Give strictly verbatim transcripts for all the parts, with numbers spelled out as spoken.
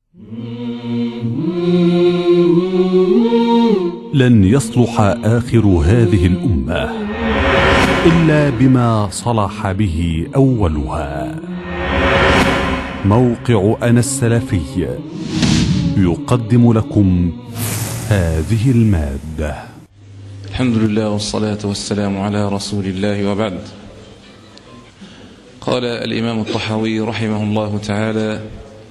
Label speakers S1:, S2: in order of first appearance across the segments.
S1: لن يصلح آخر هذه الأمة إلا بما صلح به أولها. موقع أنا السلفي يقدم لكم هذه المادة.
S2: الحمد لله والصلاة والسلام على رسول الله، وبعد. قال الإمام الطحاوي رحمه الله تعالى: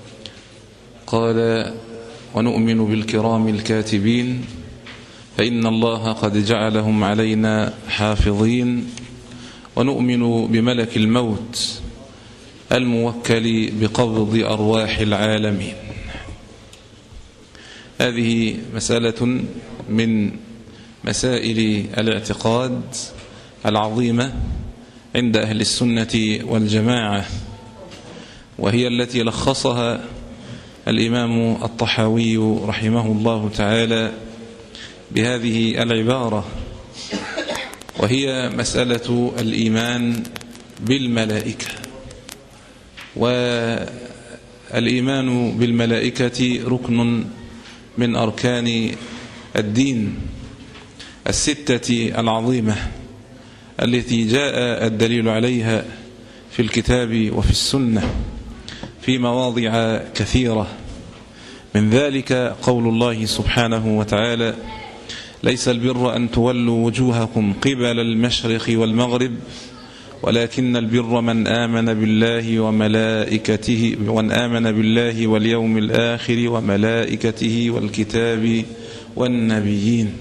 S2: قال: ونؤمن بالكرام الكاتبين فإن الله قد جعلهم علينا حافظين، ونؤمن بملك الموت الموكل بقبض أرواح العالمين. هذه مسألة من مسائل الاعتقاد العظيمة عند أهل السنة والجماعة، وهي التي لخصها الإمام الطحاوي رحمه الله تعالى بهذه العبارة، وهي مسألة الإيمان بالملائكة. والإيمان بالملائكة ركن من أركان الدين الستة العظيمة التي جاء الدليل عليها في الكتاب وفي السنة في مواضع كثيرة. من ذلك قول الله سبحانه وتعالى: ليس البر أن تولوا وجوهكم قبل المشرق والمغرب ولكن البر من آمن بالله وملائكته ومن آمن بالله واليوم الآخر وملائكته والكتاب والنبيين.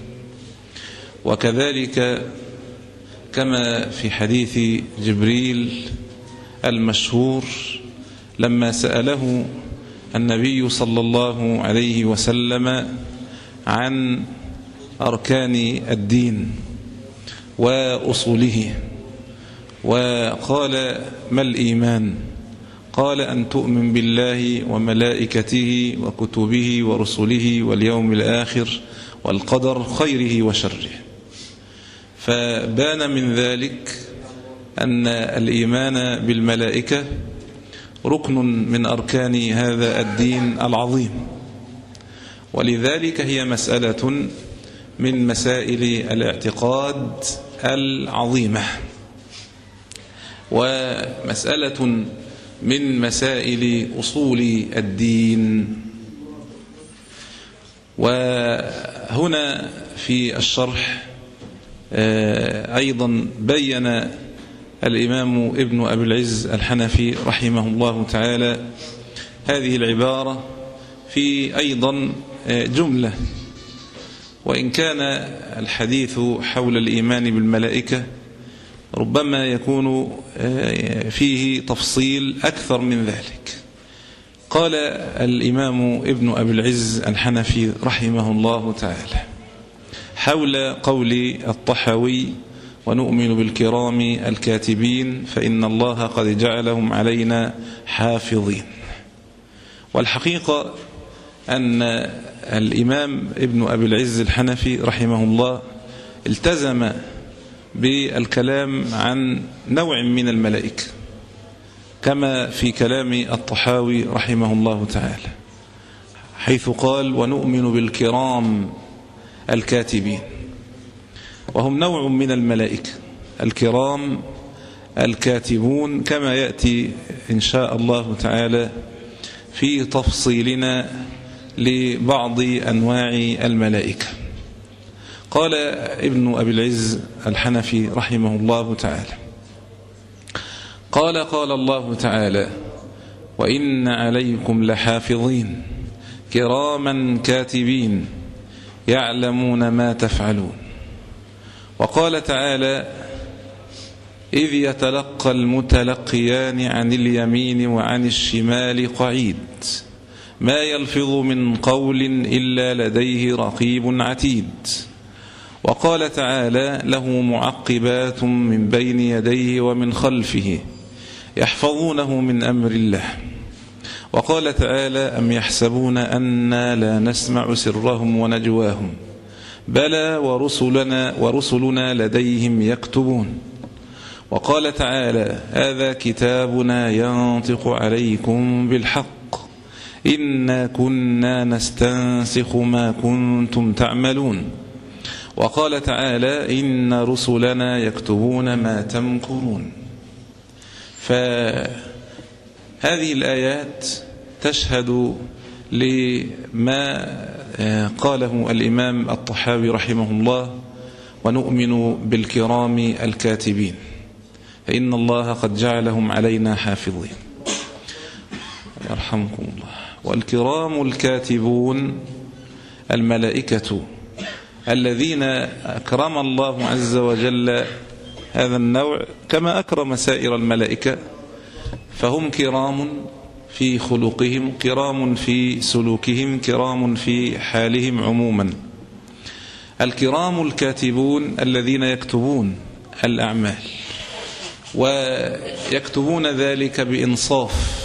S2: وكذلك كما في حديث جبريل المشهور لما سأله النبي صلى الله عليه وسلم عن أركان الدين وأصوله، وقال: ما الإيمان؟ قال: أن تؤمن بالله وملائكته وكتبه ورسله واليوم الآخر والقدر خيره وشره. فبان من ذلك أن الإيمان بالملائكة ركن من أركان هذا الدين العظيم، ولذلك هي مسألة من مسائل الاعتقاد العظيمة، ومسألة من مسائل أصول الدين. وهنا في الشرح أيضا بين الإمام ابن أبي العز الحنفي رحمه الله تعالى هذه العبارة في أيضا جملة، وإن كان الحديث حول الإيمان بالملائكة ربما يكون فيه تفصيل أكثر من ذلك. قال الإمام ابن أبي العز الحنفي رحمه الله تعالى حول قول الطحاوي: ونؤمن بالكرام الكاتبين فإن الله قد جعلهم علينا حافظين. والحقيقة أن الإمام ابن أبي العز الحنفي رحمه الله التزم بالكلام عن نوع من الملائكة كما في كلام الطحاوي رحمه الله تعالى، حيث قال: ونؤمن بالكرام الكاتبين، وهم نوع من الملائكة الكرام الكاتبون، كما يأتي إن شاء الله تعالى في تفصيلنا لبعض أنواع الملائكة. قال ابن أبي العز الحنفي رحمه الله تعالى: قال قال الله تعالى: وإن عليكم لحافظين كراما كاتبين يعلمون ما تفعلون. وقال تعالى: إذ يتلقى المتلقيان عن اليمين وعن الشمال قعيد ما يلفظ من قول إلا لديه رقيب عتيد. وقال تعالى: له معقبات من بين يديه ومن خلفه يحفظونه من أمر الله. وقال تعالى: أم يحسبون أنا لا نسمع سرهم ونجواهم بلى ورسلنا, ورسلنا لديهم يكتبون. وقال تعالى: هذا كتابنا ينطق عليكم بالحق إنا كنا نستنسخ ما كنتم تعملون. وقال تعالى إن رسلنا يكتبون ما تمكرون. فهذه الآيات تشهد لما قاله الإمام الطحاوي رحمه الله: ونؤمن بالكرام الكاتبين فإن الله قد جعلهم علينا حافظين. يرحمكم الله. والكرام الكاتبون الملائكة الذين أكرم الله عز وجل هذا النوع كما أكرم سائر الملائكة، فهم كرام في خلقهم، كرام في سلوكهم، كرام في حالهم عموما. الكرام الكاتبون الذين يكتبون الأعمال، ويكتبون ذلك بإنصاف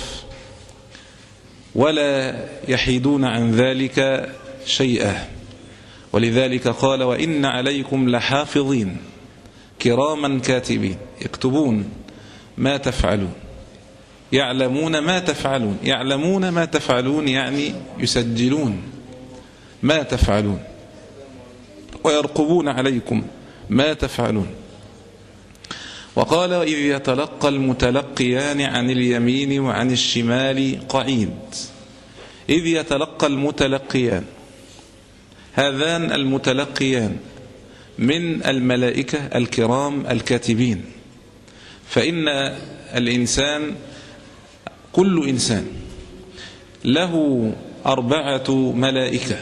S2: ولا يحيدون عن ذلك شيئا. ولذلك قال وإن عليكم لحافظين كراما كاتبين يكتبون ما تفعلون يعلمون ما تفعلون. يعلمون ما تفعلون يعني يسجلون ما تفعلون، ويرقبون عليكم ما تفعلون. وقال إذ يتلقى المتلقيان عن اليمين وعن الشمال قعيد. إذ يتلقى المتلقيان، هذان المتلقيان من الملائكة الكرام الكاتبين. فإن الإنسان كل إنسان له أربعة ملائكة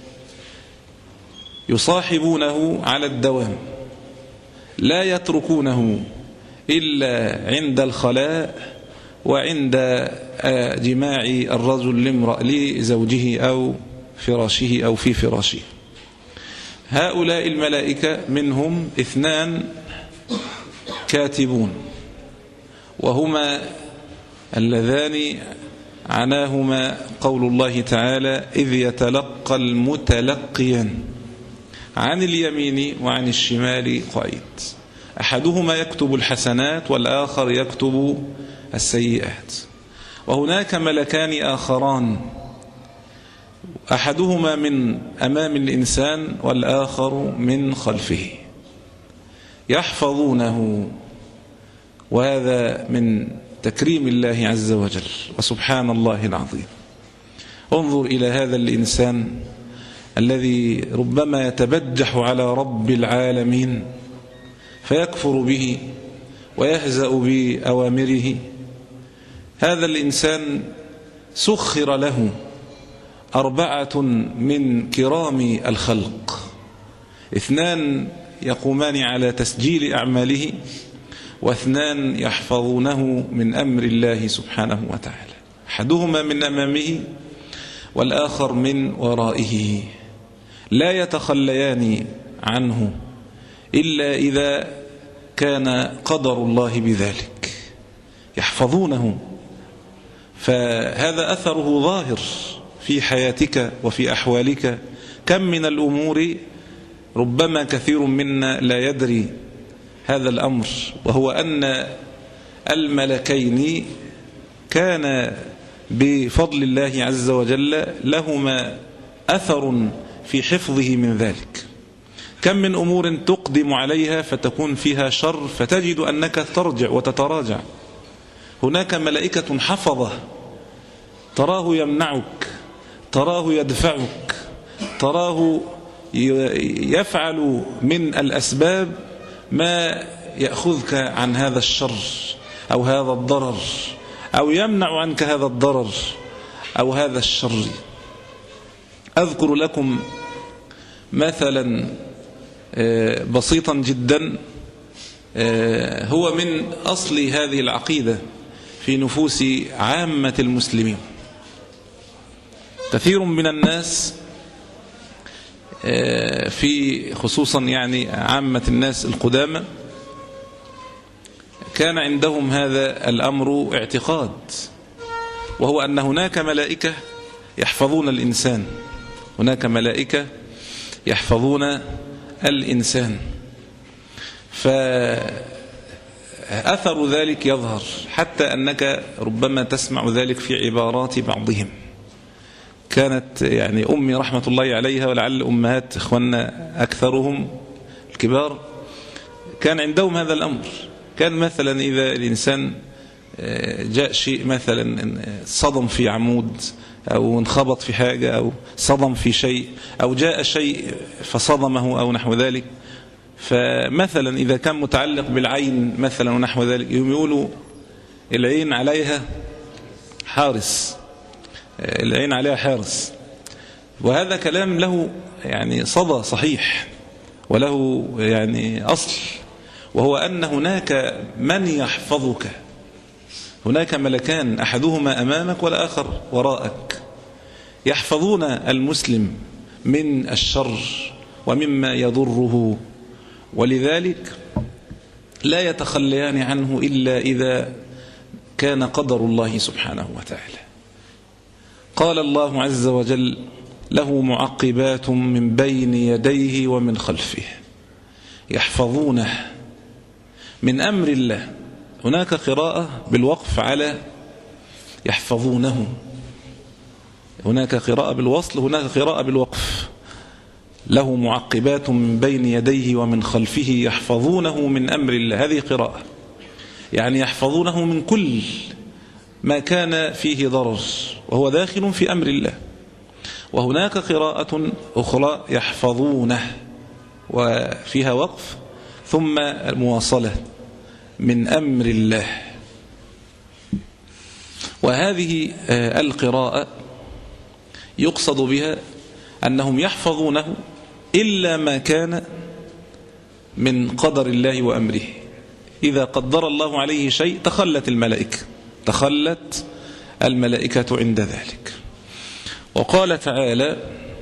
S2: يصاحبونه على الدوام، لا يتركونه إلا عند الخلاء وعند جماع الرجل لامرأ لزوجه أو فراشه أو في فراشه. هؤلاء الملائكة منهم اثنان كاتبون، وهما اللذان عناهما قول الله تعالى إذ يتلقى المتلقيان عن اليمين وعن الشمال قعيد. أحدهما يكتب الحسنات والآخر يكتب السيئات. وهناك ملكان آخران، أحدهما من أمام الإنسان والآخر من خلفه، يحفظونه. وهذا من تكريم الله عز وجل، وسبحان الله العظيم. انظر إلى هذا الإنسان الذي ربما يتبجح على رب العالمين فيكفر به ويهزأ بأوامره. هذا الإنسان سخر له أربعة من كرام الخلق، اثنان يقومان على تسجيل أعماله، واثنان يحفظونه من أمر الله سبحانه وتعالى، أحدهما من أمامه والآخر من ورائه، لا يتخليان عنه إلا إذا كان قدر الله بذلك، يحفظونه. فهذا أثره ظاهر في حياتك وفي أحوالك. كم من الأمور ربما كثير منا لا يدري هذا الأمر، وهو أن الملكين كان بفضل الله عز وجل لهما أثر في حفظه من ذلك. كم من أمور تقدم عليها فتكون فيها شر فتجد أنك ترجع وتتراجع. هناك ملائكة حفظة، تراه يمنعك، تراه يدفعك، تراه يفعل من الأسباب ما يأخذك عن هذا الشر أو هذا الضرر، أو يمنع عنك هذا الضرر أو هذا الشر. أذكر لكم مثلا بسيطا جدا هو من أصل هذه العقيدة في نفوس عامة المسلمين. كثير من الناس في خصوصا يعني عامة الناس القدامى كان عندهم هذا الأمر اعتقاد، وهو أن هناك ملائكة يحفظون الإنسان، هناك ملائكة يحفظون الإنسان. فأثر ذلك يظهر، حتى أنك ربما تسمع ذلك في عبارات بعضهم. كانت يعني أمي رحمة الله عليها، ولعل أمهات إخواننا أكثرهم الكبار كان عندهم هذا الأمر. كان مثلا إذا الإنسان جاء شيء مثلا صدم في عمود أو انخبط في حاجة أو صدم في شيء أو جاء شيء فصدمه أو نحو ذلك، فمثلا إذا كان متعلق بالعين مثلا ونحو ذلك يقولوا العين عليها حارس، العين عليها حارس. وهذا كلام له يعني صدى صحيح وله يعني أصل، وهو أن هناك من يحفظك، هناك ملكان أحدهما أمامك والآخر وراءك يحفظون المسلم من الشر ومما يضره، ولذلك لا يتخليان عنه إلا إذا كان قدر الله سبحانه وتعالى. قال الله عز وجل: له معقبات من بين يديه ومن خلفه يحفظونه من أمر الله. هناك قراءة بالوقف على يحفظونه، هناك قراءة بالوصل، هناك قراءة بالوقف. له معقبات من بين يديه ومن خلفه يحفظونه من أمر الله، هذه قراءة يعني يحفظونه من كل ما كان فيه ضرر وهو داخل في أمر الله. وهناك قراءة أخرى يحفظونه وفيها وقف ثم المواصلة من أمر الله. وهذه القراءة يقصد بها أنهم يحفظونه إلا ما كان من قدر الله وأمره. إذا قدر الله عليه شيء تخلت الملائكة تخلت الملائكة عند ذلك. وقال تعالى: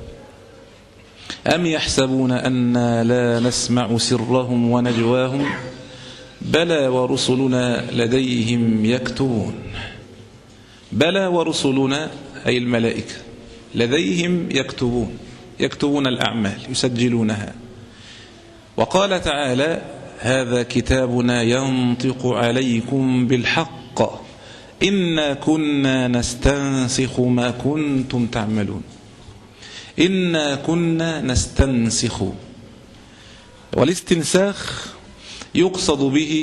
S2: أم يحسبون أنا لا نسمع سرهم ونجواهم بلى ورسلنا لديهم يكتبون. بلى ورسلنا أي الملائكة لديهم يكتبون، يكتبون الأعمال يسجلونها. وقال تعالى: هذا كتابنا ينطق عليكم بالحق إنا كنا نستنسخ ما كنتم تعملون. إنا كنا نستنسخ، والاستنساخ يقصد به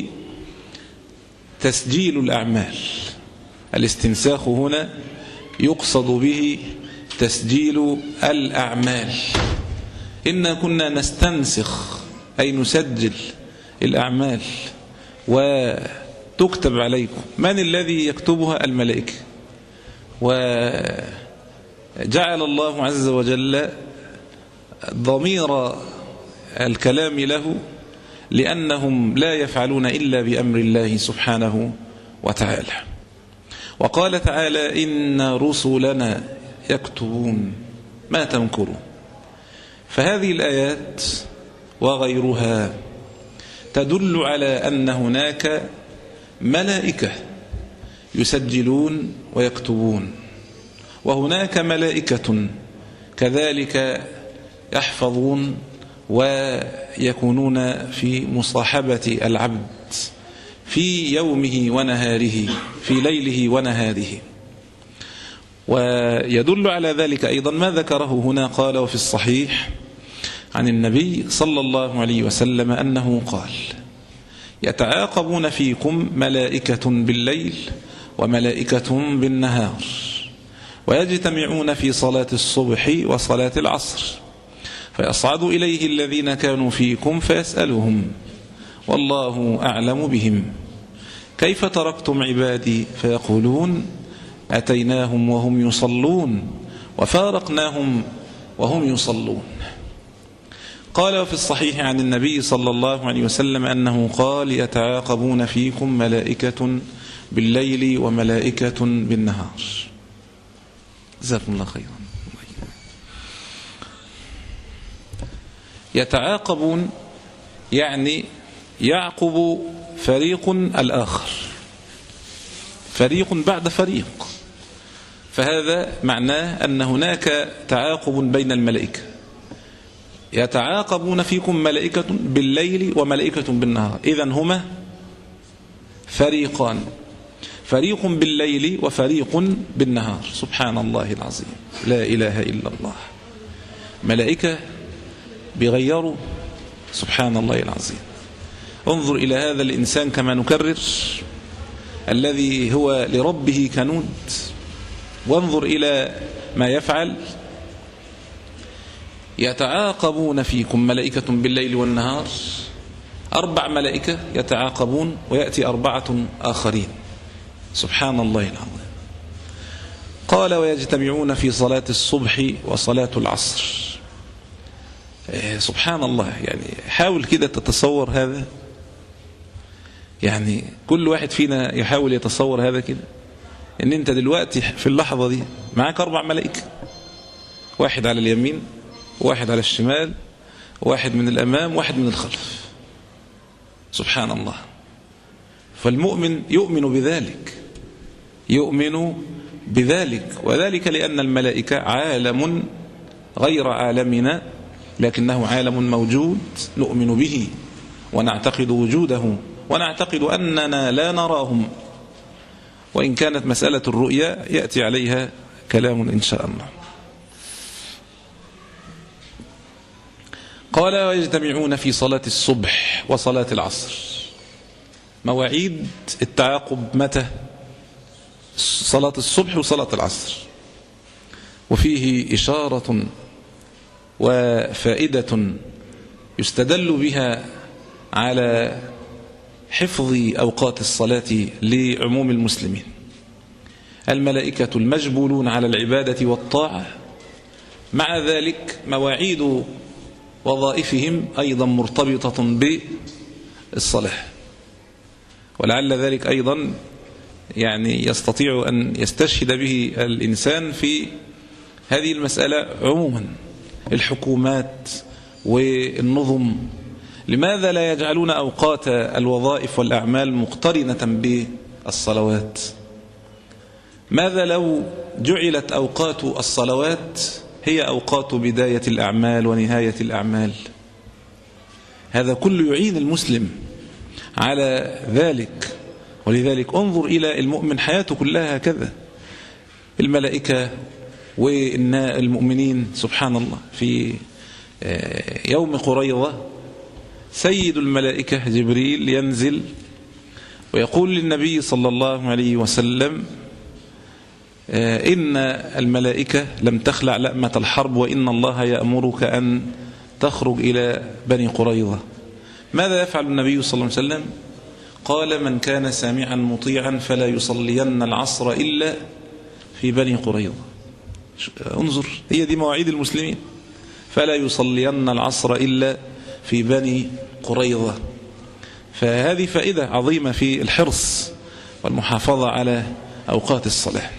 S2: تسجيل الأعمال. الاستنساخ هنا يقصد به تسجيل الأعمال. إنا كنا نستنسخ أي نسجل الأعمال وتكتب عليكم. من الذي يكتبها؟ الملائكة. وجعل الله عز وجل ضمير الكلام له لأنهم لا يفعلون إلا بأمر الله سبحانه وتعالى. وقال تعالى: إن رسلنا يكتبون ما تمكرون. فهذه الآيات وغيرها تدل على أن هناك ملائكة يسجلون ويكتبون، وهناك ملائكة كذلك يحفظون ويكونون في مصاحبة العبد في يومه ونهاره، في ليله ونهاره. ويدل على ذلك أيضا ما ذكره هنا، قال: وفي الصحيح عن النبي صلى الله عليه وسلم أنه قال: يتعاقبون فيكم ملائكة بالليل وملائكة بالنهار، ويجتمعون في صلاة الصبح وصلاة العصر، فيصعد إليه الذين كانوا فيكم فيسألهم والله أعلم بهم: كيف تركتم عبادي؟ فيقولون: أتيناهم وهم يصلون وفارقناهم وهم يصلون. قال: وفي الصحيح عن النبي صلى الله عليه وسلم أنه قال: يتعاقبون فيكم ملائكة بالليل وملائكة بالنهار. جزاكم الله خيرا. يتعاقبون يعني يعقب فريق الآخر، فريق بعد فريق، فهذا معناه أن هناك تعاقب بين الملائكة. يتعاقبون فيكم ملائكة بالليل وملائكة بالنهار، إذن هما فريقان. فريق بالليل وفريق بالنهار. سبحان الله العظيم، لا إله إلا الله. ملائكة بيغيروا، سبحان الله العظيم. انظر إلى هذا الإنسان كما نكرر، الذي هو لربه كنود، وانظر إلى ما يفعل. يتعاقبون فيكم ملائكة بالليل والنهار، أربع ملائكة يتعاقبون ويأتي أربعة آخرين. سبحان الله العظيم. قال ويجتمعون في صلاة الصبح وصلاة العصر. سبحان الله، يعني حاول كده تتصور هذا، يعني كل واحد فينا يحاول يتصور هذا كده، ان انت دلوقتي في اللحظة دي معاك أربع ملائكة، واحد على اليمين، واحد على الشمال، واحد من الأمام، واحد من الخلف. سبحان الله. فالمؤمن يؤمن بذلك، يؤمن بذلك، وذلك لأن الملائكة عالم غير عالمنا، لكنه عالم موجود نؤمن به ونعتقد وجوده، ونعتقد أننا لا نراهم، وإن كانت مسألة الرؤيا يأتي عليها كلام إن شاء الله. قال ويجتمعون في صلاة الصبح وصلاة العصر. مواعيد التعاقب متى؟ صلاة الصبح وصلاة العصر. وفيه إشارة وفائدة يستدل بها على حفظ أوقات الصلاة لعموم المسلمين. الملائكة المجبولون على العبادة والطاعة، مع ذلك مواعيد وظائفهم أيضا مرتبطة بالصلاة، ولعل ذلك أيضا يعني يستطيع أن يستشهد به الإنسان في هذه المسألة عموما. الحكومات والنظم لماذا لا يجعلون أوقات الوظائف والأعمال مقترنة بالصلوات؟ ماذا لو جعلت أوقات الصلوات هي أوقات بداية الأعمال ونهاية الأعمال؟ هذا كله يعين المسلم على ذلك. ولذلك انظر إلى المؤمن، حياته كلها هكذا. الملائكة والمؤمنين سبحان الله. في يوم قريظة سيد الملائكة جبريل ينزل ويقول للنبي صلى الله عليه وسلم إن الملائكة لم تخلع لأمة الحرب، وإن الله يأمرك أن تخرج إلى بني قريظة. ماذا يفعل النبي صلى الله عليه وسلم؟ قال من كان سامعا مطيعا فلا يصلين العصر إلا في بني قريظة. انظر، هي دي مواعيد المسلمين، فلا يصلين العصر إلا في بني قريظة. فهذه فائدة عظيمة في الحرص والمحافظة على أوقات الصلاة.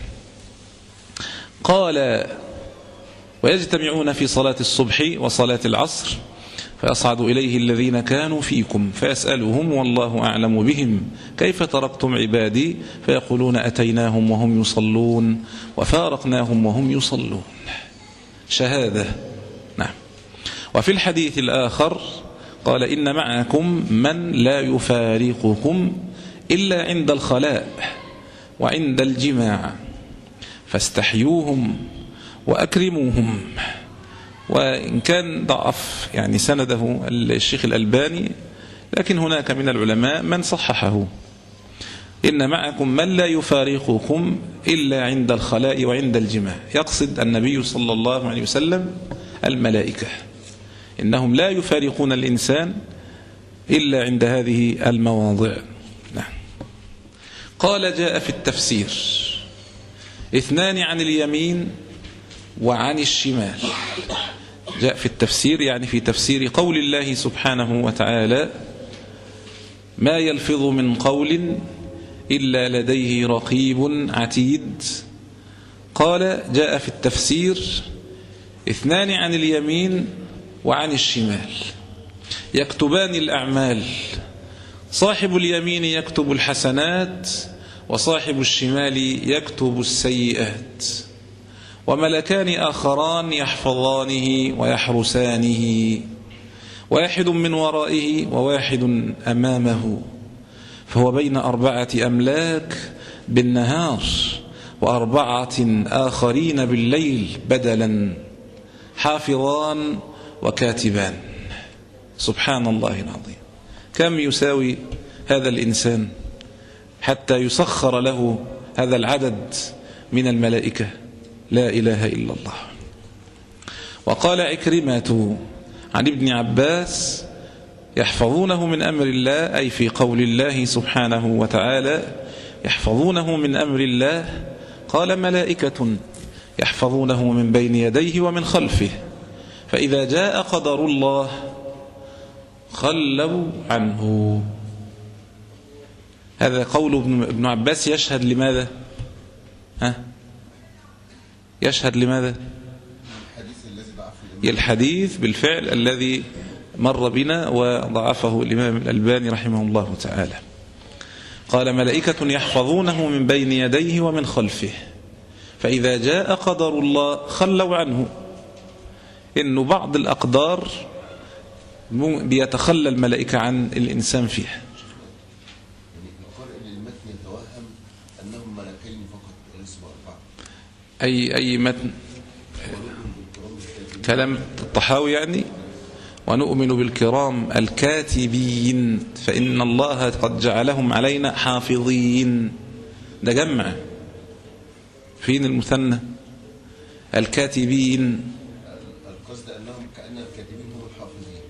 S2: قال ويجتمعون في صلاة الصبح وصلاة العصر فيصعد إليه الذين كانوا فيكم فيسألهم والله أعلم بهم كيف تركتم عبادي فيقولون أتيناهم وهم يصلون وفارقناهم وهم يصلون. شهادة. نعم. وفي الحديث الآخر قال إن معكم من لا يفارقكم إلا عند الخلاء وعند الجماع فاستحيوهم وأكرموهم. وإن كان ضعف يعني سنده الشيخ الألباني، لكن هناك من العلماء من صححه. إن معكم من لا يفارقكم إلا عند الخلاء وعند الجماع، يقصد النبي صلى الله عليه وسلم الملائكة، إنهم لا يفارقون الإنسان إلا عند هذه المواضع. نعم. قال جاء في التفسير اثنان عن اليمين وعن الشمال. جاء في التفسير يعني في تفسير قول الله سبحانه وتعالى ما يلفظ من قول إلا لديه رقيب عتيد. قال جاء في التفسير اثنان عن اليمين وعن الشمال يكتبان الأعمال، صاحب اليمين يكتب الحسنات وصاحب الشمال يكتب السيئات، وملكان آخران يحفظانه ويحرسانه، واحد من ورائه وواحد أمامه، فهو بين أربعة أملاك بالنهار وأربعة آخرين بالليل بدلا حافظان وكاتبان. سبحان الله العظيم. كم يساوي هذا الإنسان حتى يسخر له هذا العدد من الملائكة؟ لا إله إلا الله. وقال عكرمة عن ابن عباس يحفظونه من أمر الله، أي في قول الله سبحانه وتعالى يحفظونه من أمر الله، قال ملائكة يحفظونه من بين يديه ومن خلفه، فإذا جاء قدر الله خلوا عنه. هذا قول ابن عباس يشهد لماذا؟ ها؟ يشهد لماذا؟ الحديث بالفعل الذي مر بنا وضعفه الإمام الألباني رحمه الله تعالى. قال ملائكة يحفظونه من بين يديه ومن خلفه، فإذا جاء قدر الله خلوا عنه. إنه بعض الأقدار بيتخلى الملائكة عن الإنسان فيها. أي أي متن؟ كلام الطحاوي يعني. ونؤمن بالكرام الكاتبين فإن الله قد جعلهم علينا حافظين. ده جمع. فين المثنى؟ الكاتبين.
S3: القصد أنهم كأن الكاتبين هم الحافظين،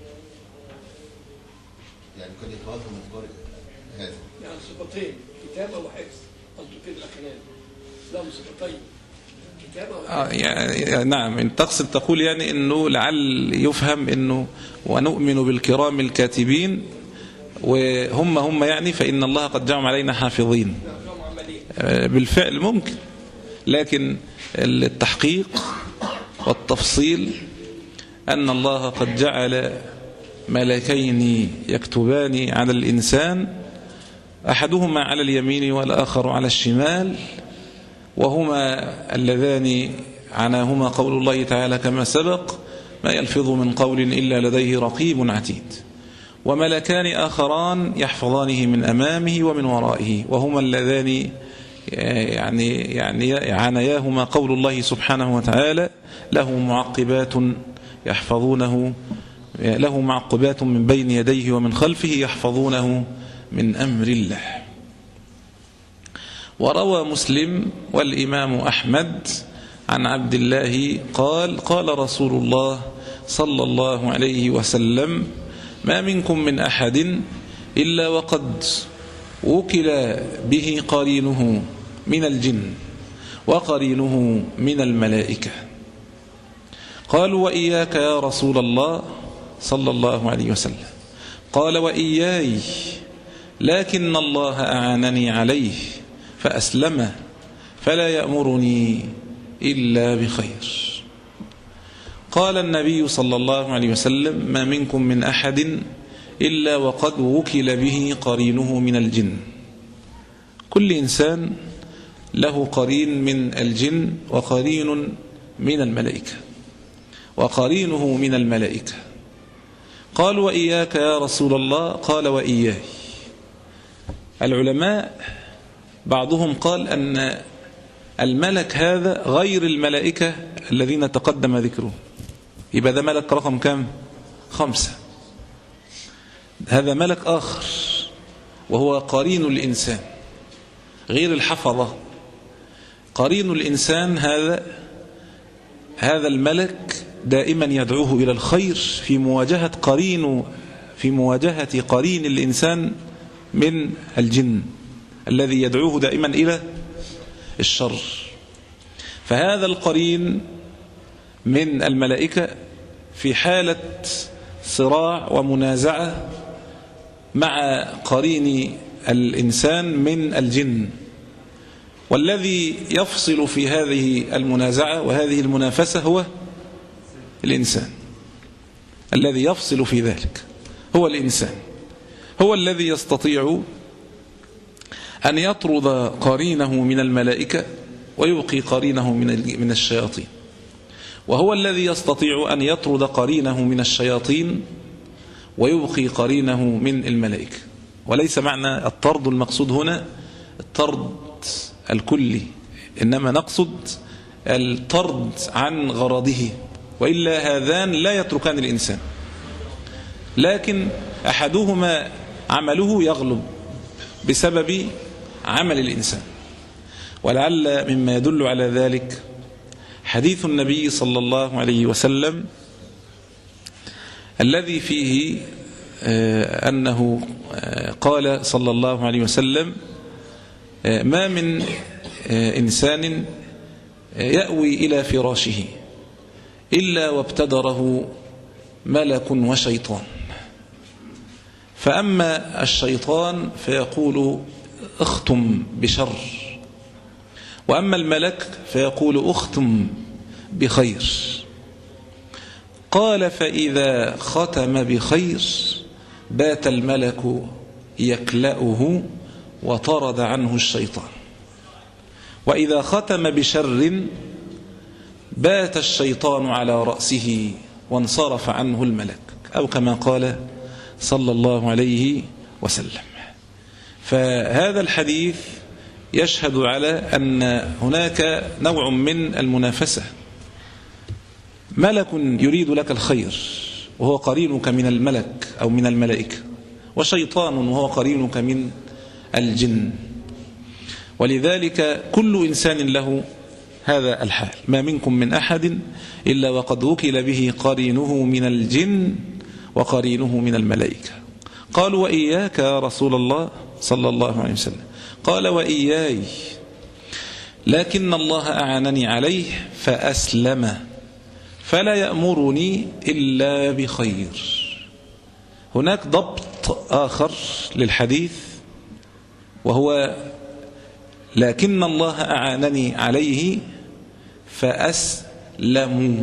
S3: يعني قد يتوهم القارئ هذا.
S4: يعني صفتين، كتابة وحفظ. قصده كده الأخيران لهم صفتين، كتابة وحفظ.
S2: آه يعني نعم، انت تقصد تقول يعني انه لعل يفهم انه ونؤمن بالكرام الكاتبين وهم هم يعني فإن الله قد جعلهم علينا حافظين. آه بالفعل ممكن، لكن التحقيق والتفصيل أن الله قد جعل ملكين يكتبان على الإنسان، أحدهما على اليمين والآخر على الشمال، وهما اللذان عناهما قول الله تعالى كما سبق ما يلفظ من قول إلا لديه رقيب عتيد. وملكان آخران يحفظانه من أمامه ومن ورائه، وهما اللذان يعني يعني عناياهما قول الله سبحانه وتعالى له معقبات يحفظونه له معقبات من بين يديه ومن خلفه يحفظونه من أمر الله. وروى مسلم والإمام أحمد عن عبد الله قال قال رسول الله صلى الله عليه وسلم ما منكم من أحد إلا وقد وكل به قرينه من الجن وقرينه من الملائكة. قالوا وإياك يا رسول الله صلى الله عليه وسلم؟ قال وإياي، لكن الله أعانني عليه فأسلم فلا يأمرني إلا بخير. قال النبي صلى الله عليه وسلم ما منكم من أحد إلا وقد وكل به قرينه من الجن. كل إنسان له قرين من الجن وقرين من الملائكة، وقرينه من الملائكة. قال وإياك يا رسول الله؟ قال وإياي. العلماء بعضهم قال أن الملك هذا غير الملائكة الذين تقدم ذكره، يبقى ده ملك رقم كم؟ خمسة. هذا ملك آخر وهو قرين الإنسان غير الحفظة. قرين الإنسان هذا هذا الملك دائما يدعوه إلى الخير في مواجهة قرين في مواجهة قرين الإنسان من الجن الذي يدعوه دائما إلى الشر. فهذا القرين من الملائكة في حالة صراع ومنازعة مع قرين الإنسان من الجن، والذي يفصل في هذه المنازعة وهذه المنافسة هو الإنسان. الذي يفصل في ذلك هو الإنسان، هو الذي يستطيع أن يطرد قرينه من الملائكة ويبقي قرينه من من الشياطين، وهو الذي يستطيع أن يطرد قرينه من الشياطين ويبقي قرينه من الملائكة. وليس معنى الطرد المقصود هنا الطرد الكلي، إنما نقصد الطرد عن غرضه، وإلا هذان لا يتركان الإنسان، لكن أحدهما عمله يغلب بسبب عمل الإنسان. ولعل مما يدل على ذلك حديث النبي صلى الله عليه وسلم الذي فيه أنه قال صلى الله عليه وسلم: ما من إنسان يأوي إلى فراشه إلا وابتدره ملك وشيطان، فأما الشيطان فيقول اختم بشر، وأما الملك فيقول اختم بخير. قال: فإذا ختم بخير بات الملك يكلأه وطرد عنه الشيطان، وإذا ختم بشر بات الشيطان على رأسه وانصرف عنه الملك، أو كما قال صلى الله عليه وسلم. فهذا الحديث يشهد على أن هناك نوع من المنافسة، ملك يريد لك الخير وهو قرينك من الملك أو من الملائكة، وشيطان وهو قرينك من الجن، ولذلك كل إنسان له هذا الحال. ما منكم من أحد إلا وقد وكل به قرينه من الجن وقرينه من الملائكة. قالوا: وإياك يا رسول الله صلى الله عليه وسلم؟ قال: وإياي، لكن الله أعانني عليه فأسلم، فلا يأمرني إلا بخير. هناك ضبط آخر للحديث، وهو لكن الله أعانني عليه فأسلموا.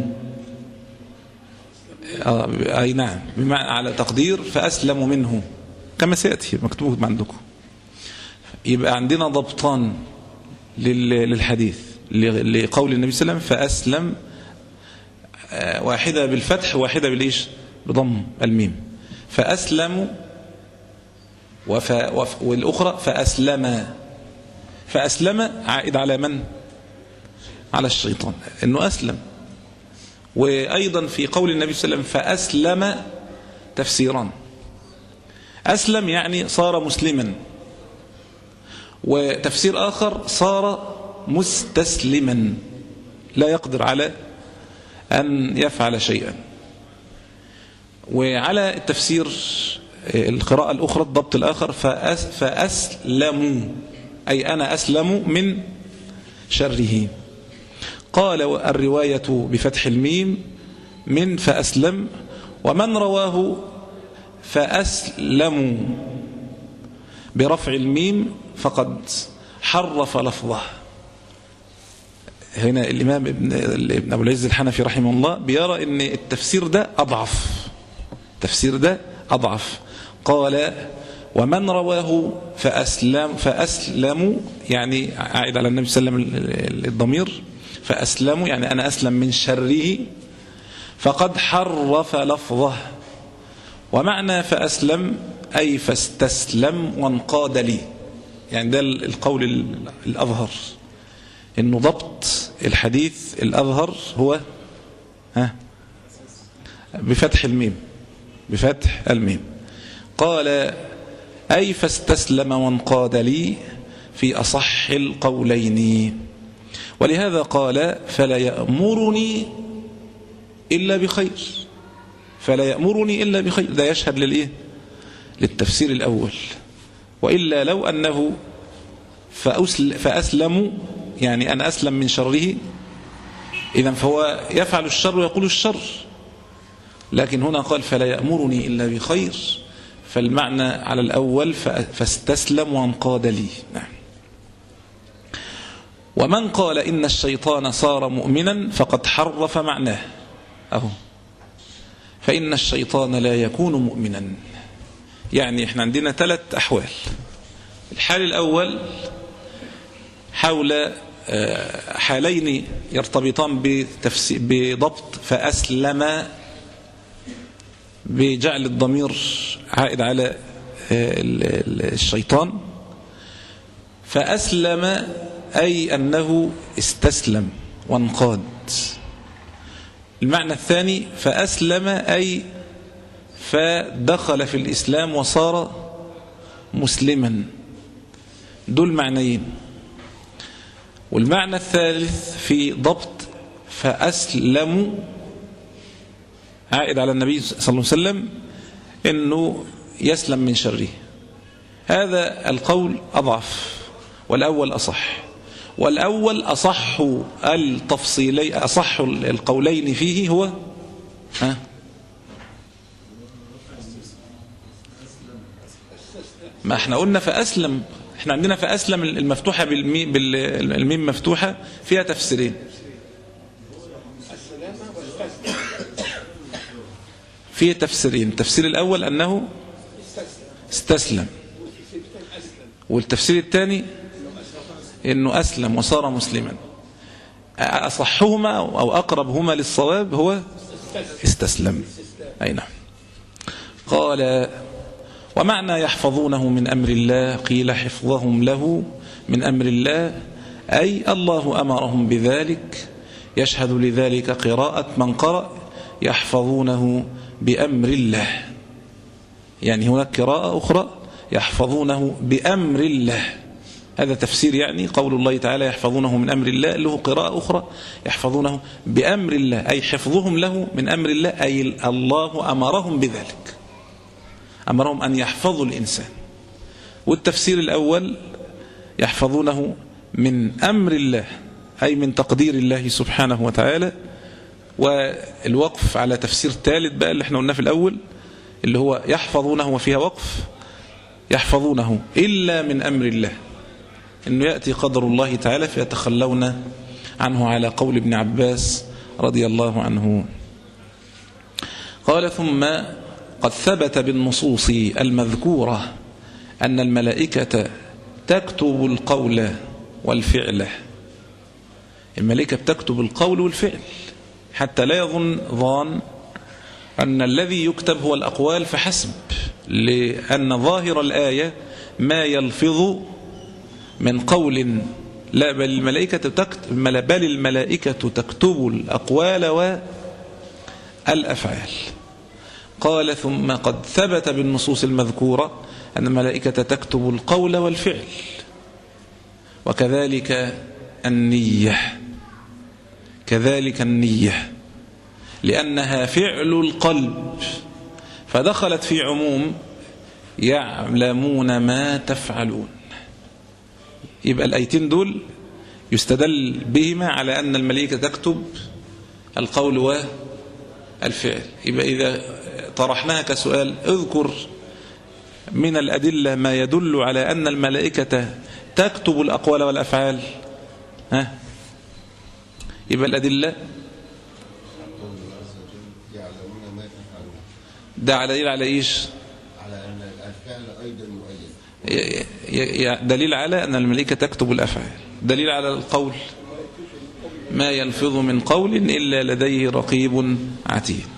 S2: آه أي نعم، بمعنى على تقدير فأسلموا منه، كما سيأتي مكتوب عندكم. يبقى عندنا ضبطان للحديث لقول النبي صلى الله عليه وسلم فأسلم، واحدة بالفتح وواحدة بالإيش؟ بضم الميم. فأسلموا، وف... وف... والأخرى فأسلم. فأسلم عائد على من؟ على الشيطان، إنه أسلم. وأيضا في قول النبي صلى الله عليه وسلم فأسلم تفسيران: أسلم يعني صار مسلما، وتفسير آخر صار مستسلما لا يقدر على أن يفعل شيئا. وعلى التفسير القراءة الأخرى الضبط الآخر فأس فأسلموا، أي أنا أسلم من شره. قال: الرواية بفتح الميم من فأسلم، ومن رواه فأسلموا برفع الميم فقد حرف لفظه. هنا الإمام ابن, ابن أبو العز الحنفي رحمه الله بيرى أن التفسير ده أضعف، التفسير ده أضعف. قال: ومن رواه فأسلم فأسلموا، يعني عائد على النبي صلى الله عليه وسلم الضمير، فأسلموا يعني أنا أسلم من شره، فقد حرف لفظه. ومعنى فأسلم أي فاستسلم وانقاد لي، يعني ده القول الأظهر، إنه ضبط الحديث الأظهر هو ها بفتح الميم، بفتح الميم. قال: أي فاستسلم وانقاد لي في أصح القولين. ولهذا قال: فلا يأمرني إلا بخير، فلا يأمرني إلا بخير. ده يشهد للإيه؟ للتفسير الأول. وإلا لو أنه فأسلم يعني أنا أسلم من شره، إذن فهو يفعل الشر ويقول الشر، لكن هنا قال: فلا يأمرني إلا بخير، فالمعنى على الأول فاستسلم وانقاد لي. نعم. ومن قال إن الشيطان صار مؤمنا فقد حرف معناه، أهو فإن الشيطان لا يكون مؤمنا. يعني احنا عندنا ثلاث أحوال. الحال الأول حول حالين يرتبطان بضبط فأسلم، بجعل الضمير عائد على الشيطان. فأسلم أي أنه استسلم وانقاد. المعنى الثاني فأسلم أي فدخل في الإسلام وصار مسلما. دول معنيين. والمعنى الثالث في ضبط فأسلموا عائد على النبي صلى الله عليه وسلم أنه يسلم من شره. هذا القول أضعف والأول أصح، والأول أصح التفصيلي أصح القولين فيه هو ها ما احنا قلنا فأسلم، احنا عندنا فأسلم المفتوحة بالميم, بالميم مفتوحة فيها تفسيرين. فيه تفسيرين، التفسير الأول أنه استسلم، والتفسير الثاني أنه أسلم وصار مسلما. أصحهما أو أقربهما للصواب هو استسلم. أي نعم. قال ومعنى يحفظونه من أمر الله قيل حفظهم له من أمر الله أي الله أمرهم بذلك، يشهد لذلك قراءة من قرأ يحفظونه بأمر الله. يعني هناك قراءة أخرى يحفظونه بأمر الله، هذا تفسير يعني قول الله تعالى يحفظونه من أمر الله، له قراءة أخرى يحفظونه بأمر الله أي حفظهم له من أمر الله أي الله أمرهم بذلك، أمرهم أن يحفظوا الإنسان. والتفسير الأول يحفظونه من أمر الله أي من تقدير الله سبحانه وتعالى. والوقف على تفسير ثالث بقى اللي احنا قلناه في الأول اللي هو يحفظونه وفيها وقف يحفظونه إلا من أمر الله، إنه يأتي قدر الله تعالى فيتخلون عنه على قول ابن عباس رضي الله عنه. قال ثم قد ثبت بالنصوص المذكورة أن الملائكة تكتب القول والفعل. الملائكة بتكتب القول والفعل حتى لا يظن ظان أن الذي يكتب هو الأقوال فحسب، لأن ظاهر الآية ما يلفظ من قول لا بل الملائكة تكتب بل الملائكة تكتب الأقوال والأفعال. قال ثم قد ثبت بالنصوص المذكورة أن الملائكة تكتب القول والفعل وكذلك النية، كذلك النية لأنها فعل القلب فدخلت في عموم يعلمون ما تفعلون. يبقى الآيتين دول يستدل بهما على أن الملائكة تكتب القول والفعل. يبقى إذا طرحناها كسؤال اذكر من الأدلة ما يدل على أن الملائكة تكتب الأقوال والأفعال، ها يبقى الأدلة ده على إيه؟ على إيش؟
S3: على أن الفعل أيضا مؤيد.
S2: دليل على أن الملائكة تكتب الأفعال. دليل على القول ما يلفظ من قول إلا لديه رقيب عتيد،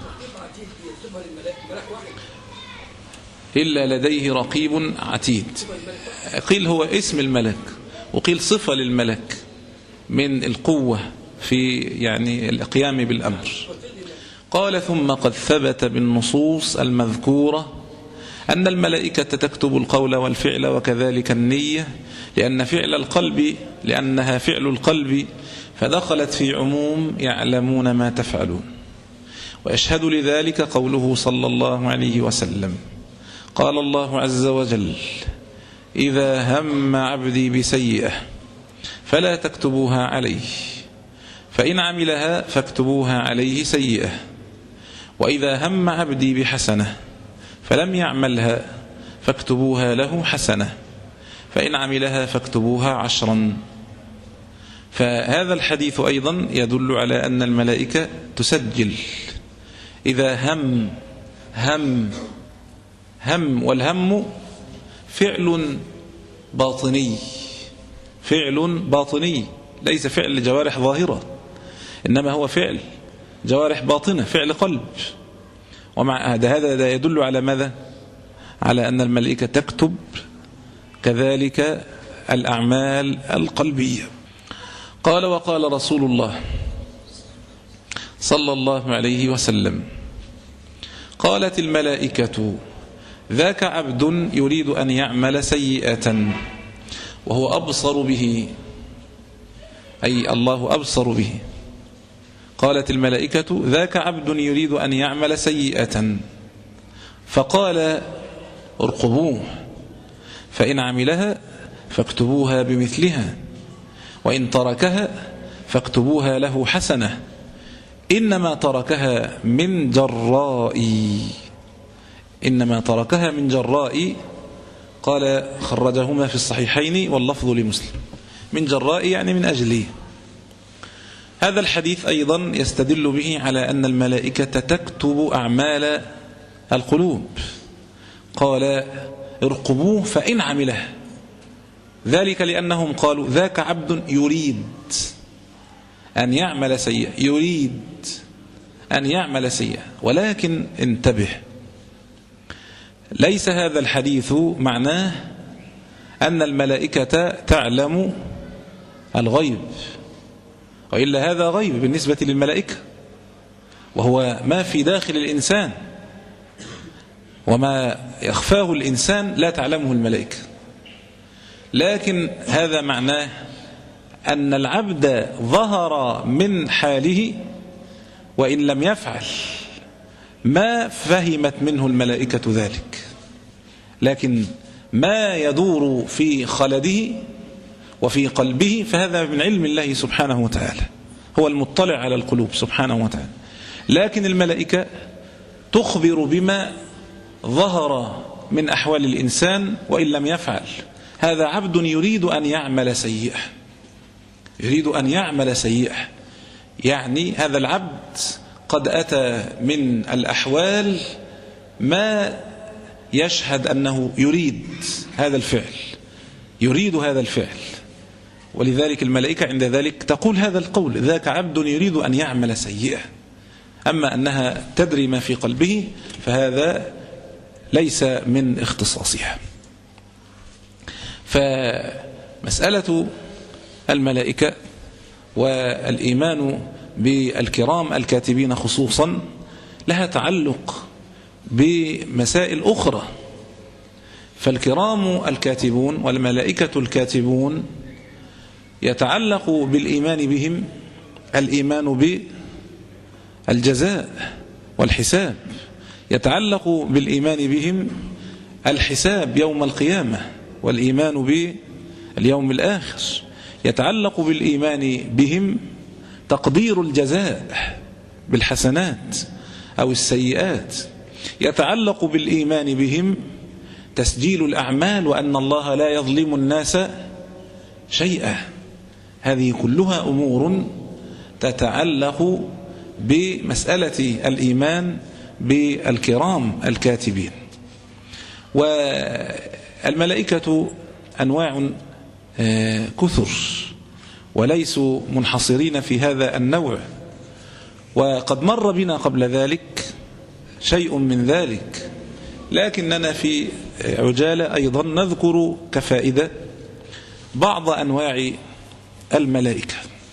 S2: إلا لديه رقيب عتيد. قيل هو اسم الملك وقيل صفة للملك من القوة في يعني القيام بالأمر. قال ثم قد ثبت بالنصوص المذكورة أن الملائكة تكتب القول والفعل وكذلك النية لأن فعل القلب لأنها فعل القلب فدخلت في عموم يعلمون ما تفعلون. ويشهد لذلك قوله صلى الله عليه وسلم قال الله عز وجل إذا هم عبدي بسيئة فلا تكتبوها عليه فإن عملها فاكتبوها عليه سيئة، وإذا هم عبدي بحسنة فلم يعملها فاكتبوها له حسنة، فإن عملها فاكتبوها عشرا. فهذا الحديث أيضا يدل على أن الملائكة تسجل إذا هم هم هم والهم فعل باطني، فعل باطني ليس فعل جوارح ظاهرة، إنما هو فعل جوارح باطنة، فعل قلب. ومع هذا هذا يدل على ماذا؟ على أن الملائكة تكتب كذلك الأعمال القلبية. قال: وقال رسول الله صلى الله عليه وسلم: قالت الملائكة: ذاك عبد يريد أن يعمل سيئة وهو أبصر به، أي الله أبصر به. قالت الملائكة: ذاك عبد يريد أن يعمل سيئة، فقال: ارقبوه، فإن عملها فاكتبوها بمثلها، وإن تركها فاكتبوها له حسنة، إنما تركها من جراء إنما تركها من جراء قال خرجهما في الصحيحين واللفظ لمسلم. من جراء يعني من أجله. هذا الحديث أيضا يستدل به على أن الملائكة تكتب أعمال القلوب. قال: ارقبوه فإن عمله، ذلك لأنهم قالوا: ذاك عبد يريد أن يعمل سيئة، يريد أن يعمل سيئة. ولكن انتبه، ليس هذا الحديث معناه أن الملائكة تعلم الغيب، وإلا هذا غيب بالنسبة للملائكة، وهو ما في داخل الإنسان، وما يخفاه الإنسان لا تعلمه الملائكة. لكن هذا معناه أن العبد ظهر من حاله وإن لم يفعل ما فهمت منه الملائكة ذلك، لكن ما يدور في خلده وفي قلبه فهذا من علم الله سبحانه وتعالى، هو المطلع على القلوب سبحانه وتعالى. لكن الملائكة تخبر بما ظهر من أحوال الإنسان وإن لم يفعل. هذا عبد يريد أن يعمل سيئة، يريد أن يعمل سيئة، يعني هذا العبد قد أتى من الأحوال ما يشهد أنه يريد هذا الفعل، يريد هذا الفعل. ولذلك الملائكة عند ذلك تقول هذا القول: ذاك عبد يريد أن يعمل سيئة. أما أنها تدري ما في قلبه فهذا ليس من اختصاصها. فمسألة الملائكة والإيمان بالكرام الكاتبين خصوصا لها تعلق بمسائل أخرى. فالكرام الكاتبون والملائكة الكاتبون يتعلق بالإيمان بهم الإيمان بالجزاء والحساب، يتعلق بالإيمان بهم الحساب يوم القيامة والإيمان باليوم الآخر، يتعلق بالإيمان بهم تقدير الجزاء بالحسنات أو السيئات، يتعلق بالإيمان بهم تسجيل الأعمال وأن الله لا يظلم الناس شيئا. هذه كلها أمور تتعلق بمسألة الإيمان بالكرام الكاتبين. والملائكة أنواع كثر وليسوا منحصرين في هذا النوع، وقد مر بنا قبل ذلك شيء من ذلك، لكننا في عجالة أيضا نذكر كفائدة بعض أنواع الملائكة،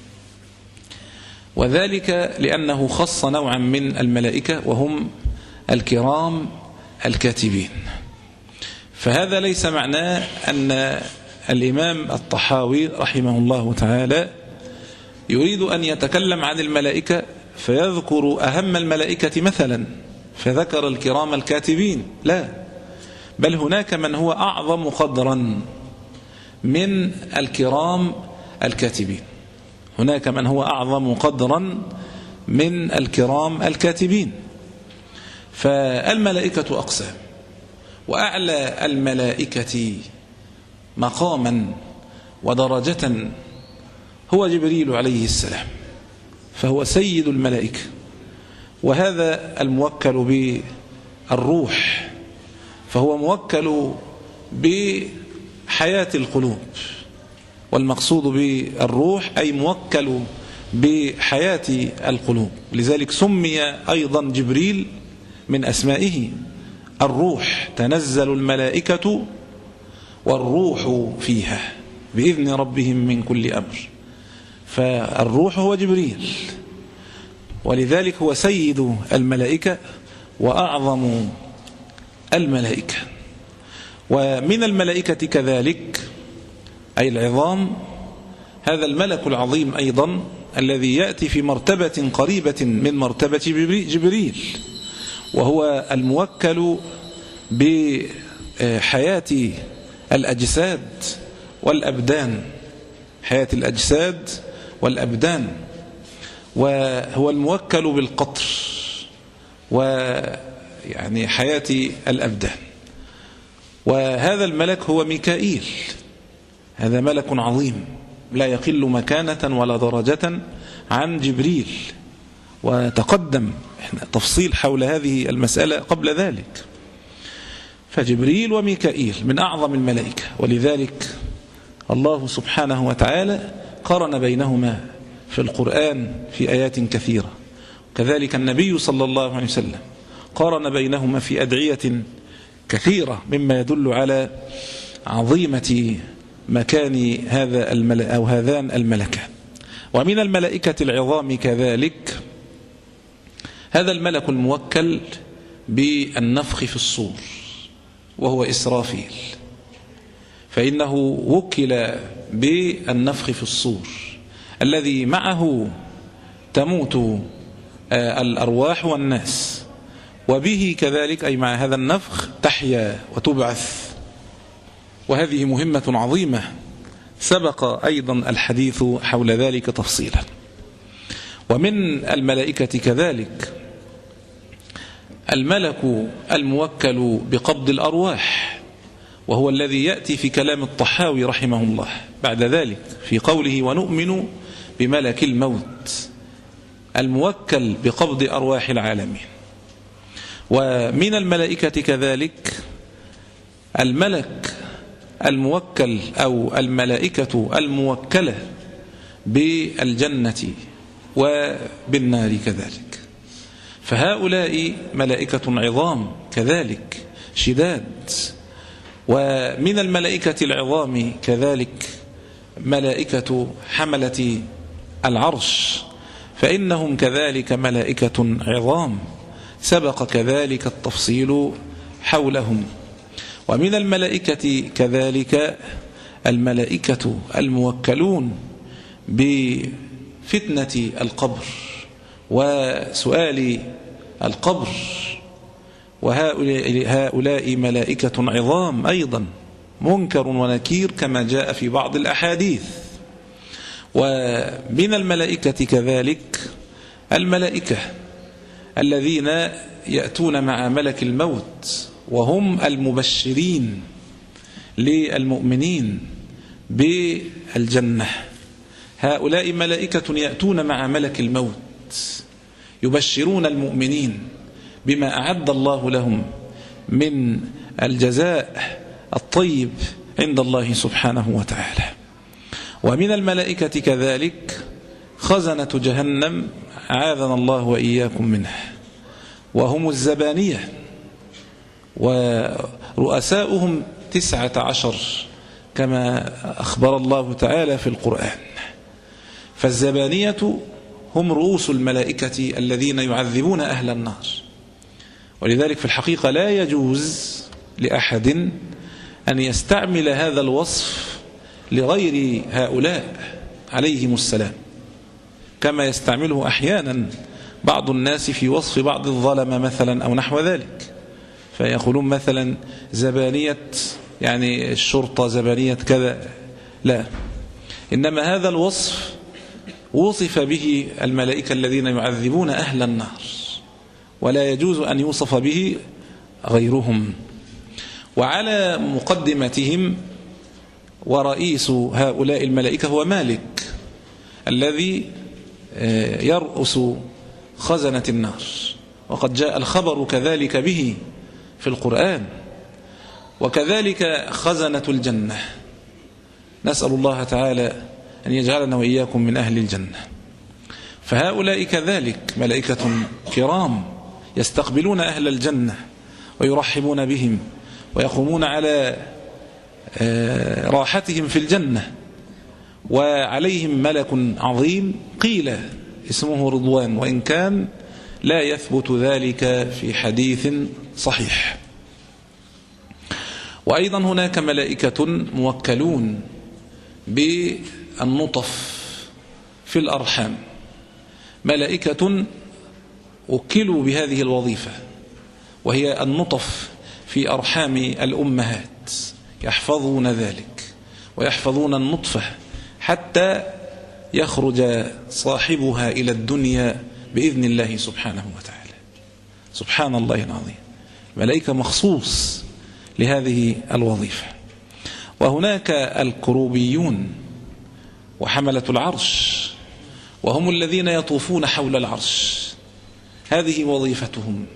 S2: وذلك لأنه خص نوعا من الملائكة وهم الكرام الكاتبين. فهذا ليس معناه أن الإمام الطحاوي رحمه الله تعالى يريد أن يتكلم عن الملائكة فيذكر أهم الملائكة مثلا فذكر الكرام الكاتبين، لا، بل هناك من هو أعظم قدرا من الكرام الكاتبين، هناك من هو أعظم قدرا من الكرام الكاتبين. فالملائكة أقسام، وأعلى الملائكة مقاما ودرجة هو جبريل عليه السلام، فهو سيد الملائكة، وهذا الموكل بالروح، فهو موكل بحياة القلوب، والمقصود بالروح أي موكل بحياة القلوب. لذلك سمي أيضا جبريل من أسمائه الروح، تنزل فالروح هو جبريل، ولذلك هو سيد الملائكة وأعظم الملائكة. ومن الملائكة كذلك أي العظام هذا الملك العظيم أيضا الذي يأتي في مرتبة قريبة من مرتبة جبريل، وهو الموكل بحياة الأجساد والأبدان، حياة الأجساد والأبدان، وهو الموكل بالقطر ويعني حياة الأبدان. وهذا الملك هو ميكائيل، هذا ملك عظيم لا يقل مكانة ولا درجة عن جبريل، وتقدم تفصيل حول هذه المسألة قبل ذلك. فجبريل وميكائيل من أعظم الملائكة، ولذلك الله سبحانه وتعالى قارن بينهما في القرآن في آيات كثيرة، كذلك النبي صلى الله عليه وسلم قارن بينهما في أدعية كثيرة مما يدل على عظيمة مكان هذا الملك أو هذان الملكان. ومن الملائكة العظام كذلك هذا الملك الموكل بالنفخ في الصور وهو إسرافيل، فإنه وكل بالنفخ في الصور الذي معه تموت الأرواح والناس، وبه كذلك أي مع هذا النفخ تحيا وتبعث، وهذه مهمة عظيمة سبق أيضا الحديث حول ذلك تفصيلا. ومن الملائكة كذلك الملك الموكل بقبض الأرواح، وهو الذي يأتي في كلام الطحاوي رحمه الله بعد ذلك في قوله ونؤمن بملك الموت الموكل بقبض أرواح العالمين. ومن الملائكة كذلك الملك الموكل أو الملائكة الموكلة بالجنة وبالنار كذلك، فهؤلاء ملائكة عظام كذلك شداد. ومن الملائكة العظام كذلك ملائكة حملة العرش، فإنهم كذلك ملائكة عظام سبق كذلك التفصيل حولهم. ومن الملائكة كذلك الملائكة الموكلون بفتنة القبر وسؤال القبر، وهؤلاء ملائكة عظام أيضا منكر ونكير كما جاء في بعض الأحاديث. ومن الملائكة كذلك الملائكة الذين يأتون مع ملك الموت وهم المبشرين للمؤمنين بالجنة، هؤلاء ملائكة يأتون مع ملك الموت يبشرون المؤمنين بما أعد الله لهم من الجزاء الطيب عند الله سبحانه وتعالى. ومن الملائكة كذلك خزنة جهنم عاذنا الله وإياكم منه، وهم الزبانية، ورؤساؤهم تسعة عشر كما أخبر الله تعالى في القرآن. فالزبانية هم رؤوس الملائكة الذين يعذبون أهل النار، ولذلك في الحقيقة لا يجوز لأحد أن يستعمل هذا الوصف لغير هؤلاء عليهم السلام، كما يستعمله أحيانا بعض الناس في وصف بعض الظلمة مثلا أو نحو ذلك، فيقولون مثلا زبانية يعني الشرطة، زبانية كذا، لا، إنما هذا الوصف وصف به الملائكة الذين يعذبون أهل النار، ولا يجوز أن يوصف به غيرهم. وعلى مقدمتهم ورئيس هؤلاء الملائكة هو مالك الذي يرأس خزنة النار، وقد جاء الخبر كذلك به في القرآن. وكذلك خزنة الجنة، نسأل الله تعالى أن يجعلنا وإياكم من أهل الجنة. فهؤلاء كذلك ملائكة كرام يستقبلون أهل الجنة ويرحبون بهم ويقومون على راحتهم في الجنة، وعليهم ملك عظيم قيل اسمه رضوان، وإن كان لا يثبت ذلك في حديث صحيح. وأيضا هناك ملائكة موكلون بالنطف في الأرحام، ملائكة وكلوا بهذه الوظيفة، وهي النطف في أرحام الأمهات، يحفظون ذلك ويحفظون النطفة حتى يخرج صاحبها إلى الدنيا بإذن الله سبحانه وتعالى. سبحان الله العظيم، ملائكة مخصوص لهذه الوظيفة. وهناك الكروبيون وحملة العرش، وهم الذين يطوفون حول العرش، هذه وظيفتهم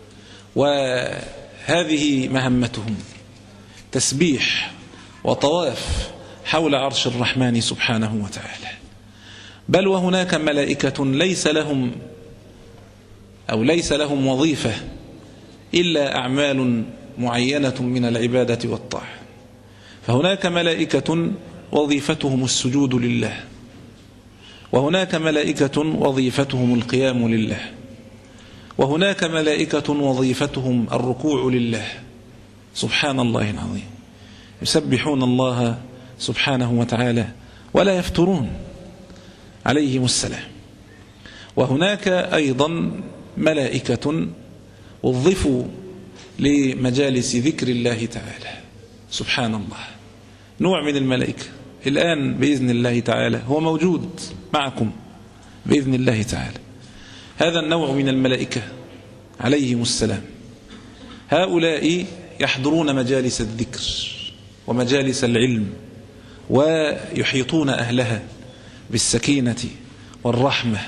S2: وهذه مهمتهم، تسبيح وطواف حول عرش الرحمن سبحانه وتعالى. بل وهناك ملائكة ليس لهم أو ليس لهم وظيفة إلا أعمال معينة من العبادة والطاعة. فهناك ملائكة وظيفتهم السجود لله، وهناك ملائكة وظيفتهم القيام لله، وهناك ملائكة وظيفتهم الركوع لله. سبحان الله العظيم، يسبحون الله سبحانه وتعالى ولا يفترون عليهم السلام. وهناك أيضا ملائكة وظفوا لمجالس ذكر الله تعالى. سبحان الله، نوع من الملائكة الآن بإذن الله تعالى هو موجود معكم بإذن الله تعالى. هذا النوع من الملائكة عليهم السلام، هؤلاء يحضرون مجالس الذكر ومجالس العلم، ويحيطون أهلها بالسكينة والرحمة،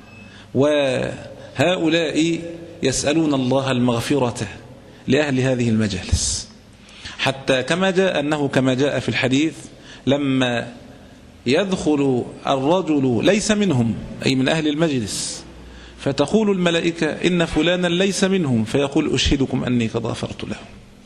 S2: وهؤلاء يسألون الله المغفرة لأهل هذه المجالس، حتى كما جاء أنه كما جاء في الحديث لما يدخل الرجل ليس منهم أي من أهل المجلس، فتقول الملائكة إن فلانا ليس منهم، فيقول أشهدكم أني قد غفرت له.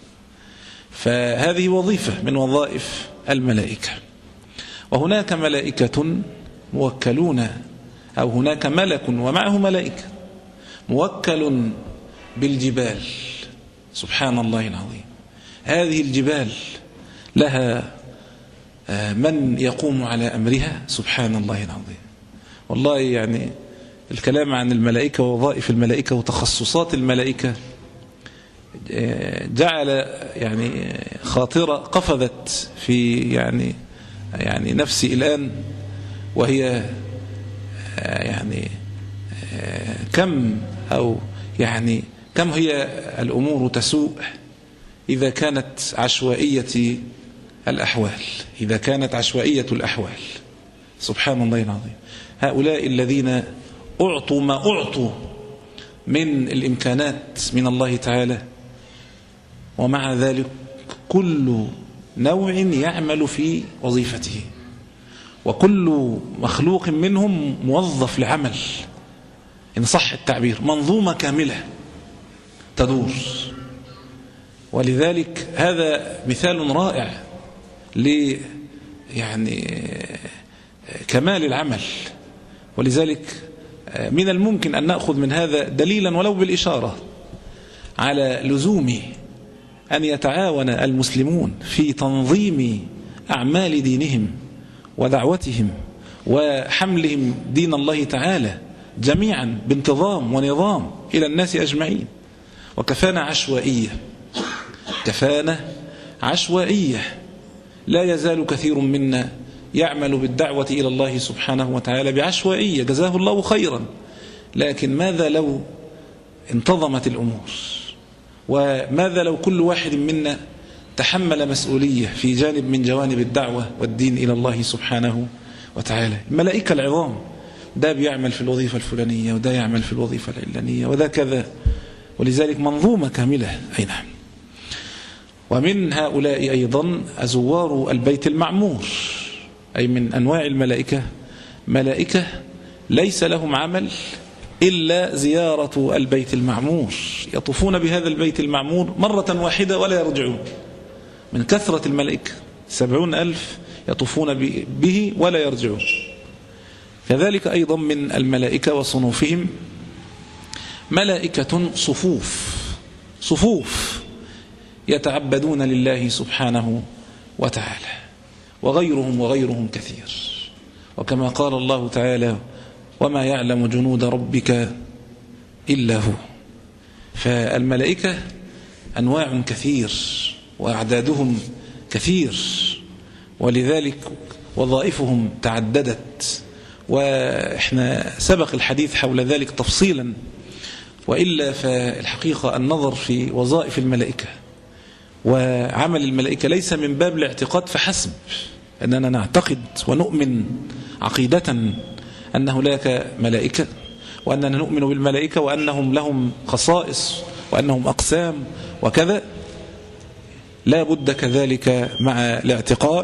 S2: فهذه وظيفة من وظائف الملائكة. وهناك ملائكة موكلون، أو هناك ملك ومعه ملائكة موكل بالجبال. سبحان الله العظيم، هذه الجبال لها من يقوم على أمرها. سبحان الله العظيم، والله يعني الكلام عن الملائكة ووظائف الملائكة وتخصصات الملائكة جعل يعني خاطرة قفزت في يعني يعني نفسي الآن، وهي يعني كم أو يعني كم هي الأمور تسوء إذا كانت عشوائية الأحوال، إذا كانت عشوائية الأحوال. سبحان الله العظيم، هؤلاء الذين أعطوا ما أعطوا من الإمكانات من الله تعالى، ومع ذلك كل نوع يعمل في وظيفته، وكل مخلوق منهم موظف لعمل، إن صح التعبير، منظومة كاملة تدور. ولذلك هذا مثال رائع ل يعني كمال العمل. ولذلك من الممكن أن نأخذ من هذا دليلا ولو بالإشارة على لزوم أن يتعاون المسلمون في تنظيم أعمال دينهم ودعوتهم وحملهم دين الله تعالى جميعا بانتظام ونظام إلى الناس أجمعين. وكفانا عشوائية، كفانا عشوائية، لا يزال كثير منا يعمل بالدعوة إلى الله سبحانه وتعالى بعشوائية، جزاه الله خيرا. لكن ماذا لو انتظمت الأمور؟ وماذا لو كل واحد منا تحمل مسؤولية في جانب من جوانب الدعوة والدين إلى الله سبحانه وتعالى؟ الملائكة العظام، ده بيعمل في الوظيفة الفلانية، وده يعمل في الوظيفة العلانية، وده كذا. ولذلك منظومة كاملة. أي نعم. ومن هؤلاء أيضا أزوار البيت المعمور، أي من أنواع الملائكة ملائكة ليس لهم عمل إلا زيارة البيت المعمور، يطوفون بهذا البيت المعمور مرة واحدة ولا يرجعون. من كثرة الملائكة سبعون ألف يطوفون به ولا يرجعون. كذلك أيضا من الملائكة وصنوفهم ملائكة صفوف صفوف يتعبدون لله سبحانه وتعالى، وغيرهم وغيرهم كثير. وكما قال الله تعالى: وما يعلم جنود ربك إلا هو. فالملائكة أنواع كثير وأعدادهم كثير، ولذلك وظائفهم تعددت، وإحنا سبق الحديث حول ذلك تفصيلا. وإلا فالحقيقة النظر في وظائف الملائكة وعمل الملائكة ليس من باب الاعتقاد فحسب، أننا نعتقد ونؤمن عقيدة أن هناك ملائكة، وأننا نؤمن بالملائكة وأنهم لهم خصائص وأنهم أقسام وكذا. لا بد كذلك مع الاعتقاد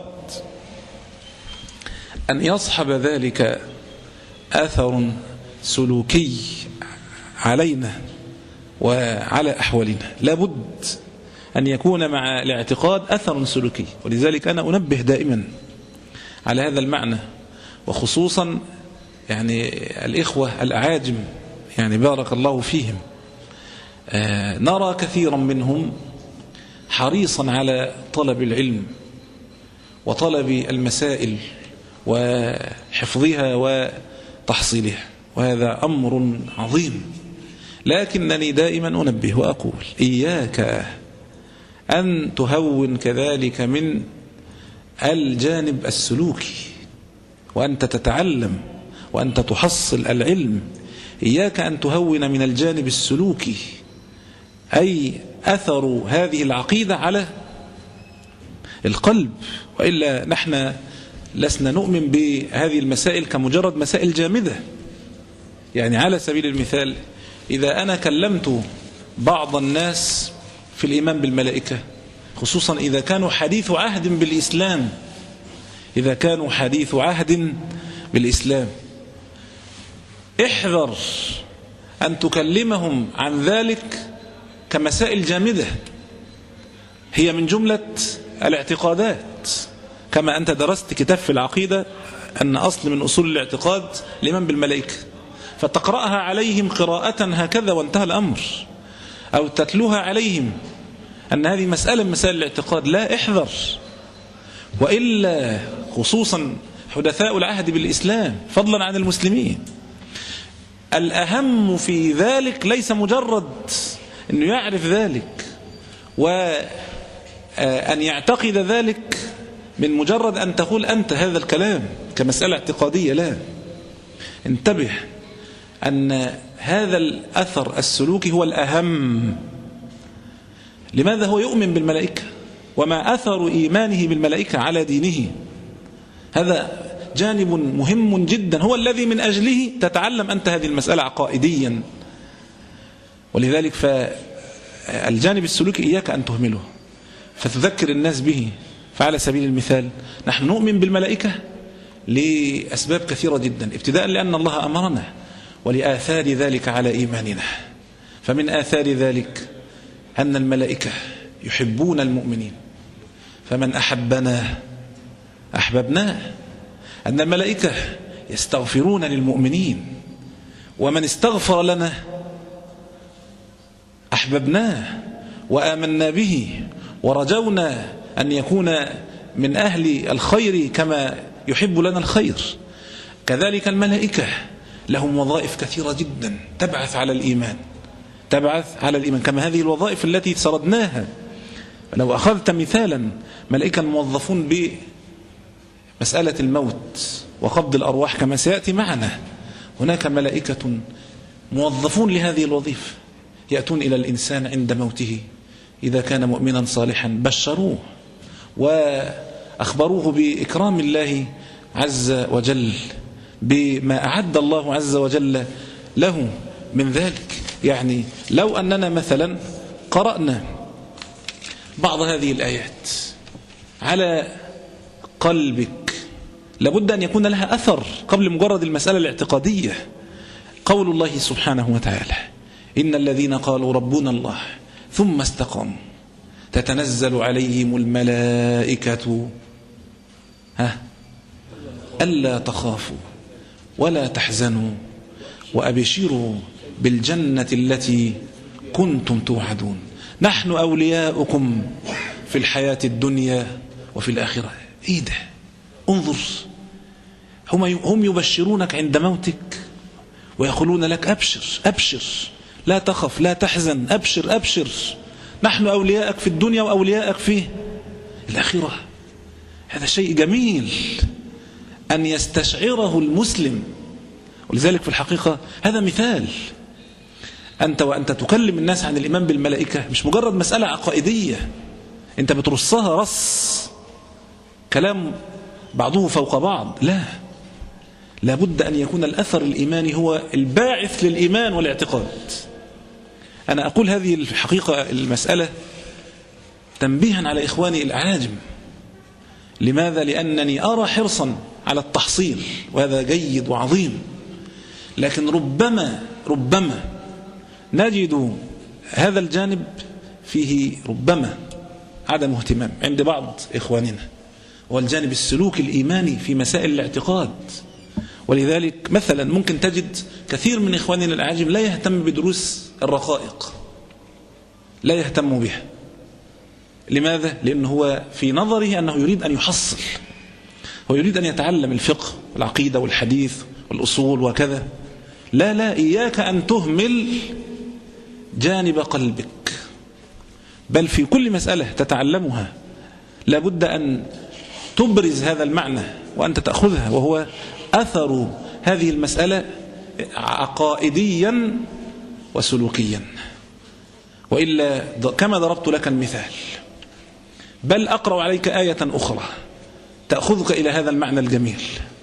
S2: أن يصحب ذلك أثر سلوكي علينا وعلى أحوالنا. لا بد أن يكون مع الاعتقاد أثر سلوكي. ولذلك أنا أنبه دائما على هذا المعنى، وخصوصا يعني الإخوة الأعاجم، يعني بارك الله فيهم. آه نرى كثيرا منهم حريصا على طلب العلم وطلب المسائل وحفظها وتحصيلها، وهذا أمر عظيم. لكنني دائما أنبه وأقول: إياك أن تهون كذلك من الجانب السلوكي، وأنت تتعلم وأنت تحصل العلم. إياك أن تهون من الجانب السلوكي، أي أثر هذه العقيدة على القلب. وإلا نحن لسنا نؤمن بهذه المسائل كمجرد مسائل جامدة. يعني على سبيل المثال، إذا أنا كلمت بعض الناس في الإيمان بالملائكة، خصوصا إذا كانوا حديث عهد بالإسلام إذا كانوا حديث عهد بالإسلام احذر أن تكلمهم عن ذلك كمسائل جامدة هي من جملة الاعتقادات. كما أنت درست كتاب في العقيدة أن أصل من أصول الاعتقاد الإيمان بالملائكة، فتقرأها عليهم قراءة هكذا وانتهى الأمر، أو تتلوها عليهم أن هذه مسألة من مسائل الاعتقاد. لا، احذر. وإلا خصوصا حدثاء العهد بالإسلام فضلا عن المسلمين، الأهم في ذلك ليس مجرد أنه يعرف ذلك وأن يعتقد ذلك من مجرد أن تقول أنت هذا الكلام كمسألة اعتقادية. لا، انتبه أن هذا الأثر السلوكي هو الأهم. لماذا؟ هو يؤمن بالملائكة، وما أثر إيمانه بالملائكة على دينه. هذا جانب مهم جدا، هو الذي من أجله تتعلم أنت هذه المسألة عقائديا. ولذلك فالجانب السلوكي إياك أن تهمله، فتذكر الناس به. فعلى سبيل المثال نحن نؤمن بالملائكة لأسباب كثيرة جدا، ابتداء لأن الله أمرنا، ولآثار ذلك على إيماننا. فمن آثار ذلك أن الملائكة يحبون المؤمنين، فمن أحبنا أحببناه. أن الملائكة يستغفرون للمؤمنين، ومن استغفر لنا أحببناه وآمنا به، ورجونا أن يكون من أهل الخير كما يحب لنا الخير. كذلك الملائكة لهم وظائف كثيرة جدا تبعث على الإيمان تبعث على الإيمان كما هذه الوظائف التي سردناها. لو أخذت مثالا، ملائكة موظفون بمسألة الموت وقبض الأرواح كما سيأتي معنا. هناك ملائكة موظفون لهذه الوظيفة، يأتون إلى الإنسان عند موته إذا كان مؤمنا صالحا، بشروه وأخبروه بإكرام الله عز وجل، بما أعد الله عز وجل له من ذلك. يعني لو أننا مثلا قرأنا بعض هذه الآيات على قلبك، لابد أن يكون لها أثر قبل مجرد المسألة الاعتقادية. قول الله سبحانه وتعالى: إن الذين قالوا ربنا الله ثم استقاموا تتنزل عليهم الملائكة ها ألا تخافوا ولا تحزنوا وأبشروا بالجنة التي كنتم توعدون نحن أولياؤكم في الحياة الدنيا وفي الآخرة. إيه ده؟ انظر، هم هم يبشرونك عند موتك ويقولون لك أبشر أبشر لا تخف لا تحزن أبشر أبشر نحن أولياءك في الدنيا وأولياءك في الآخرة. هذا شيء جميل أن يستشعره المسلم. ولذلك في الحقيقة هذا مثال، أنت وأنت تكلم الناس عن الإيمان بالملائكة مش مجرد مسألة عقائدية أنت بترصها رص كلام بعضه فوق بعض، لا، لابد أن يكون الأثر الإيماني هو الباعث للإيمان والاعتقاد. أنا أقول هذه الحقيقة المسألة تنبيها على إخواني الأعاجم. لماذا؟ لأنني أرى حرصا على التحصيل وهذا جيد وعظيم، لكن ربما ربما نجد هذا الجانب فيه ربما عدم اهتمام عند بعض إخواننا، والجانب السلوك الإيماني في مسائل الاعتقاد. ولذلك مثلا ممكن تجد كثير من إخواننا الأعاجم لا يهتم بدروس الرقائق، لا يهتم بها. لماذا؟ لأنه هو في نظره أنه يريد أن يحصل، هو يريد أن يتعلم الفقه والعقيدة والحديث والأصول وكذا. لا لا، إياك أن تهمل جانب قلبك، بل في كل مسألة تتعلمها لابد أن تبرز هذا المعنى وأنت تأخذها، وهو أثر هذه المسألة عقائديا وسلوكيا. وإلا كما ضربت لك المثال، بل أقرأ عليك آية أخرى تأخذك إلى هذا المعنى الجميل.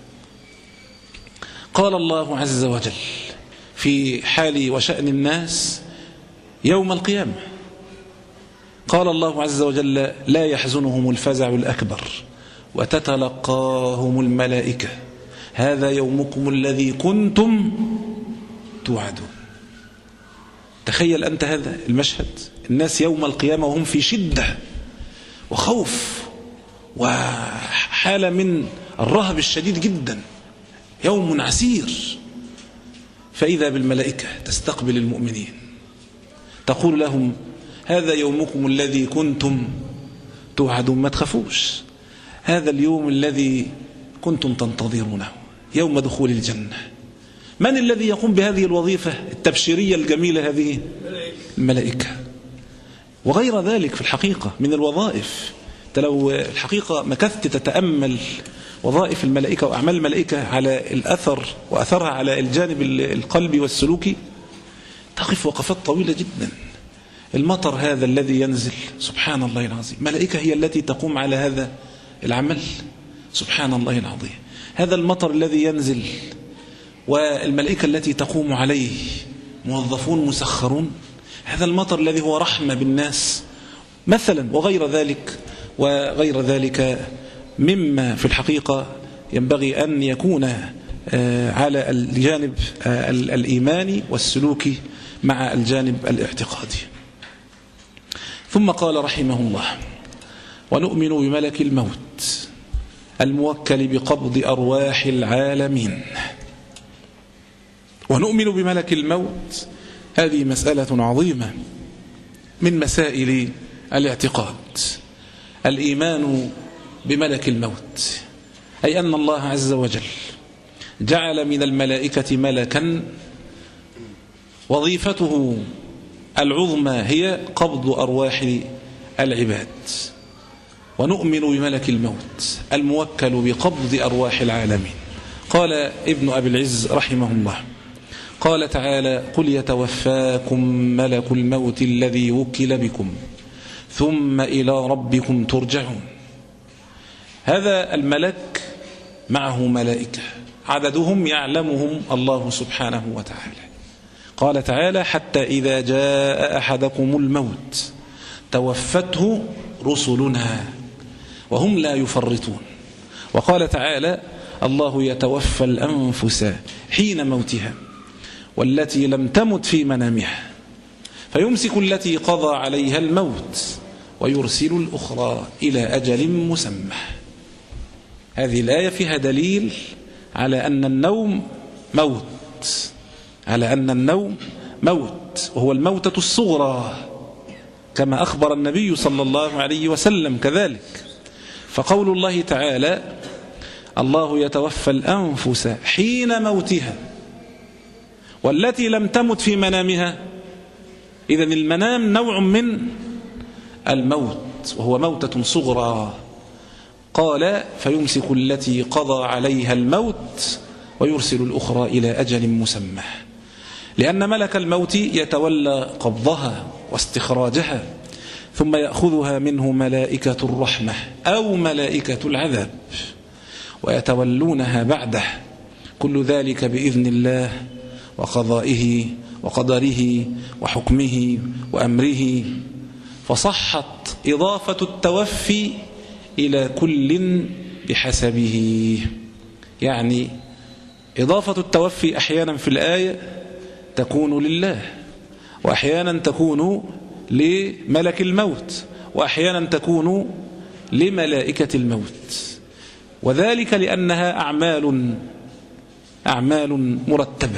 S2: قال الله عز وجل في حال وشأن الناس يوم القيامة، قال الله عز وجل لا يحزنهم الفزع الأكبر وتتلقاهم الملائكة هذا يومكم الذي كنتم توعدون. تخيل أنت هذا المشهد، الناس يوم القيامة وهم في شدة وخوف وحالة من الرهب الشديد جدا، يوم عسير، فإذا بالملائكة تستقبل المؤمنين تقول لهم هذا يومكم الذي كنتم توعدون، ما تخافوش، هذا اليوم الذي كنتم تنتظرونه، يوم دخول الجنة. من الذي يقوم بهذه الوظيفة التبشيرية الجميلة هذه؟ الملائكة. وغير ذلك في الحقيقة من الوظائف. أنت لو الحقيقة مكثت تتأمل وظائف الملائكة وأعمال الملائكة على الأثر وأثرها على الجانب القلبي والسلوكي تقف وقفات طويلة جدا. المطر هذا الذي ينزل سبحان الله العظيم، ملائكة هي التي تقوم على هذا العمل سبحان الله العظيم. هذا المطر الذي ينزل والملائكة التي تقوم عليه موظفون مسخرون، هذا المطر الذي هو رحمة بالناس مثلا، وغير ذلك وغير ذلك مما في الحقيقة ينبغي أن يكون على الجانب الإيماني والسلوكي مع الجانب الاعتقادي. ثم قال رحمه الله ونؤمن بملك الموت الموكل بقبض أرواح العالمين. ونؤمن بملك الموت، هذه مسألة عظيمة من مسائل الاعتقاد. الإيمان بملك الموت أي أن الله عز وجل جعل من الملائكة ملكا وظيفته العظمى هي قبض أرواح العباد. ونؤمن بملك الموت الموكل بقبض أرواح العالمين. قال ابن أبي العز رحمه الله قال تعالى قل يتوفاكم ملك الموت الذي وكل بكم ثم إلى ربكم ترجعون. هذا الملك معه ملائكة عددهم يعلمهم الله سبحانه وتعالى. قال تعالى حتى إذا جاء أحدكم الموت توفته رسلنا وهم لا يفرطون. وقال تعالى الله يتوفى الأنفس حين موتها والتي لم تمت في منامها فيمسك التي قضى عليها الموت ويرسل الأخرى إلى أجل مسمى. هذه الآية فيها دليل على أن النوم موت، على أن النوم موت، وهو الموتة الصغرى كما أخبر النبي صلى الله عليه وسلم كذلك. فقول الله تعالى: الله يتوفى الأنفس حين موتها والتي لم تمت في منامها، إذن المنام نوع من الموت وهو موتة صغرى. قال: فيمسك التي قضى عليها الموت ويرسل الأخرى إلى أجل مسمى، لأن ملك الموت يتولى قبضها واستخراجها، ثم يأخذها منه ملائكة الرحمة أو ملائكة العذاب ويتولونها بعده، كل ذلك بإذن الله وقضائه وقدره وحكمه وأمره. فصحت إضافة التوفي إلى كل بحسبه، يعني إضافة التوفي أحيانا في الآية تكون لله، وأحيانا تكون لملك الموت، وأحيانا تكون لملائكة الموت، وذلك لأنها أعمال أعمال مرتبة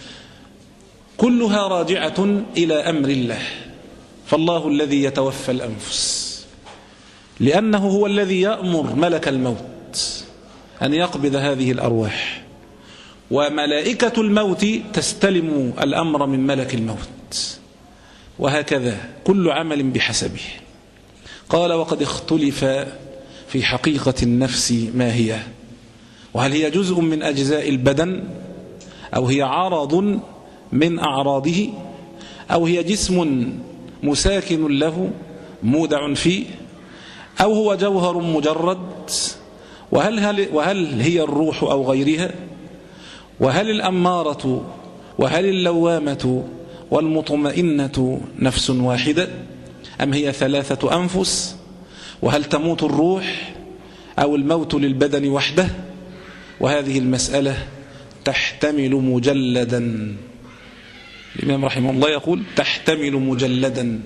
S2: كلها راجعة إلى أمر الله. فالله الذي يتوفى الأنفس لأنه هو الذي يأمر ملك الموت أن يقبض هذه الأرواح، وملائكة الموت تستلم الأمر من ملك الموت، وهكذا كل عمل بحسبه. قال: وقد اختلف في حقيقة النفس ما هي، وهل هي جزء من أجزاء البدن، أو هي عرض من أعراضه، أو هي جسم مساكن له مودع فيه، أو هو جوهر مجرد، وهل, هل, وهل هي الروح أو غيرها، وهل الأمارة وهل اللوامة والمطمئنة نفس واحدة، أم هي ثلاثة أنفس، وهل تموت الروح أو الموت للبدن وحده. وهذه المسألة تحتمل مجلدا، الإمام رحمه الله يقول تحتمل مجلدا،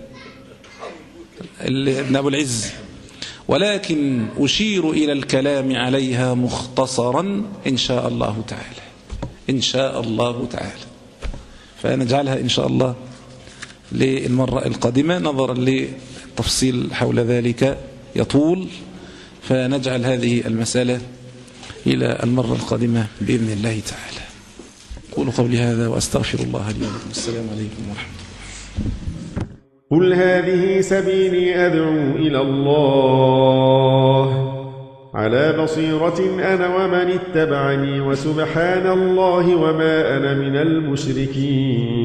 S2: ابن أبو العز، ولكن أشير إلى الكلام عليها مختصرا إن شاء الله تعالى، إن شاء الله تعالى. فنجعلها إن شاء الله للمرة القادمة، نظرا للتفصيل حول ذلك يطول، فنجعل هذه المسألة إلى المرة القادمة بإذن الله تعالى. قولوا قولي هذا وأستغفر الله لي ولكم. السلام عليكم ورحمة الله.
S5: قل هذه سبيلي أدعو إلى الله على بصيرة أنا ومن اتبعني، وسبحان الله وما أنا من المشركين.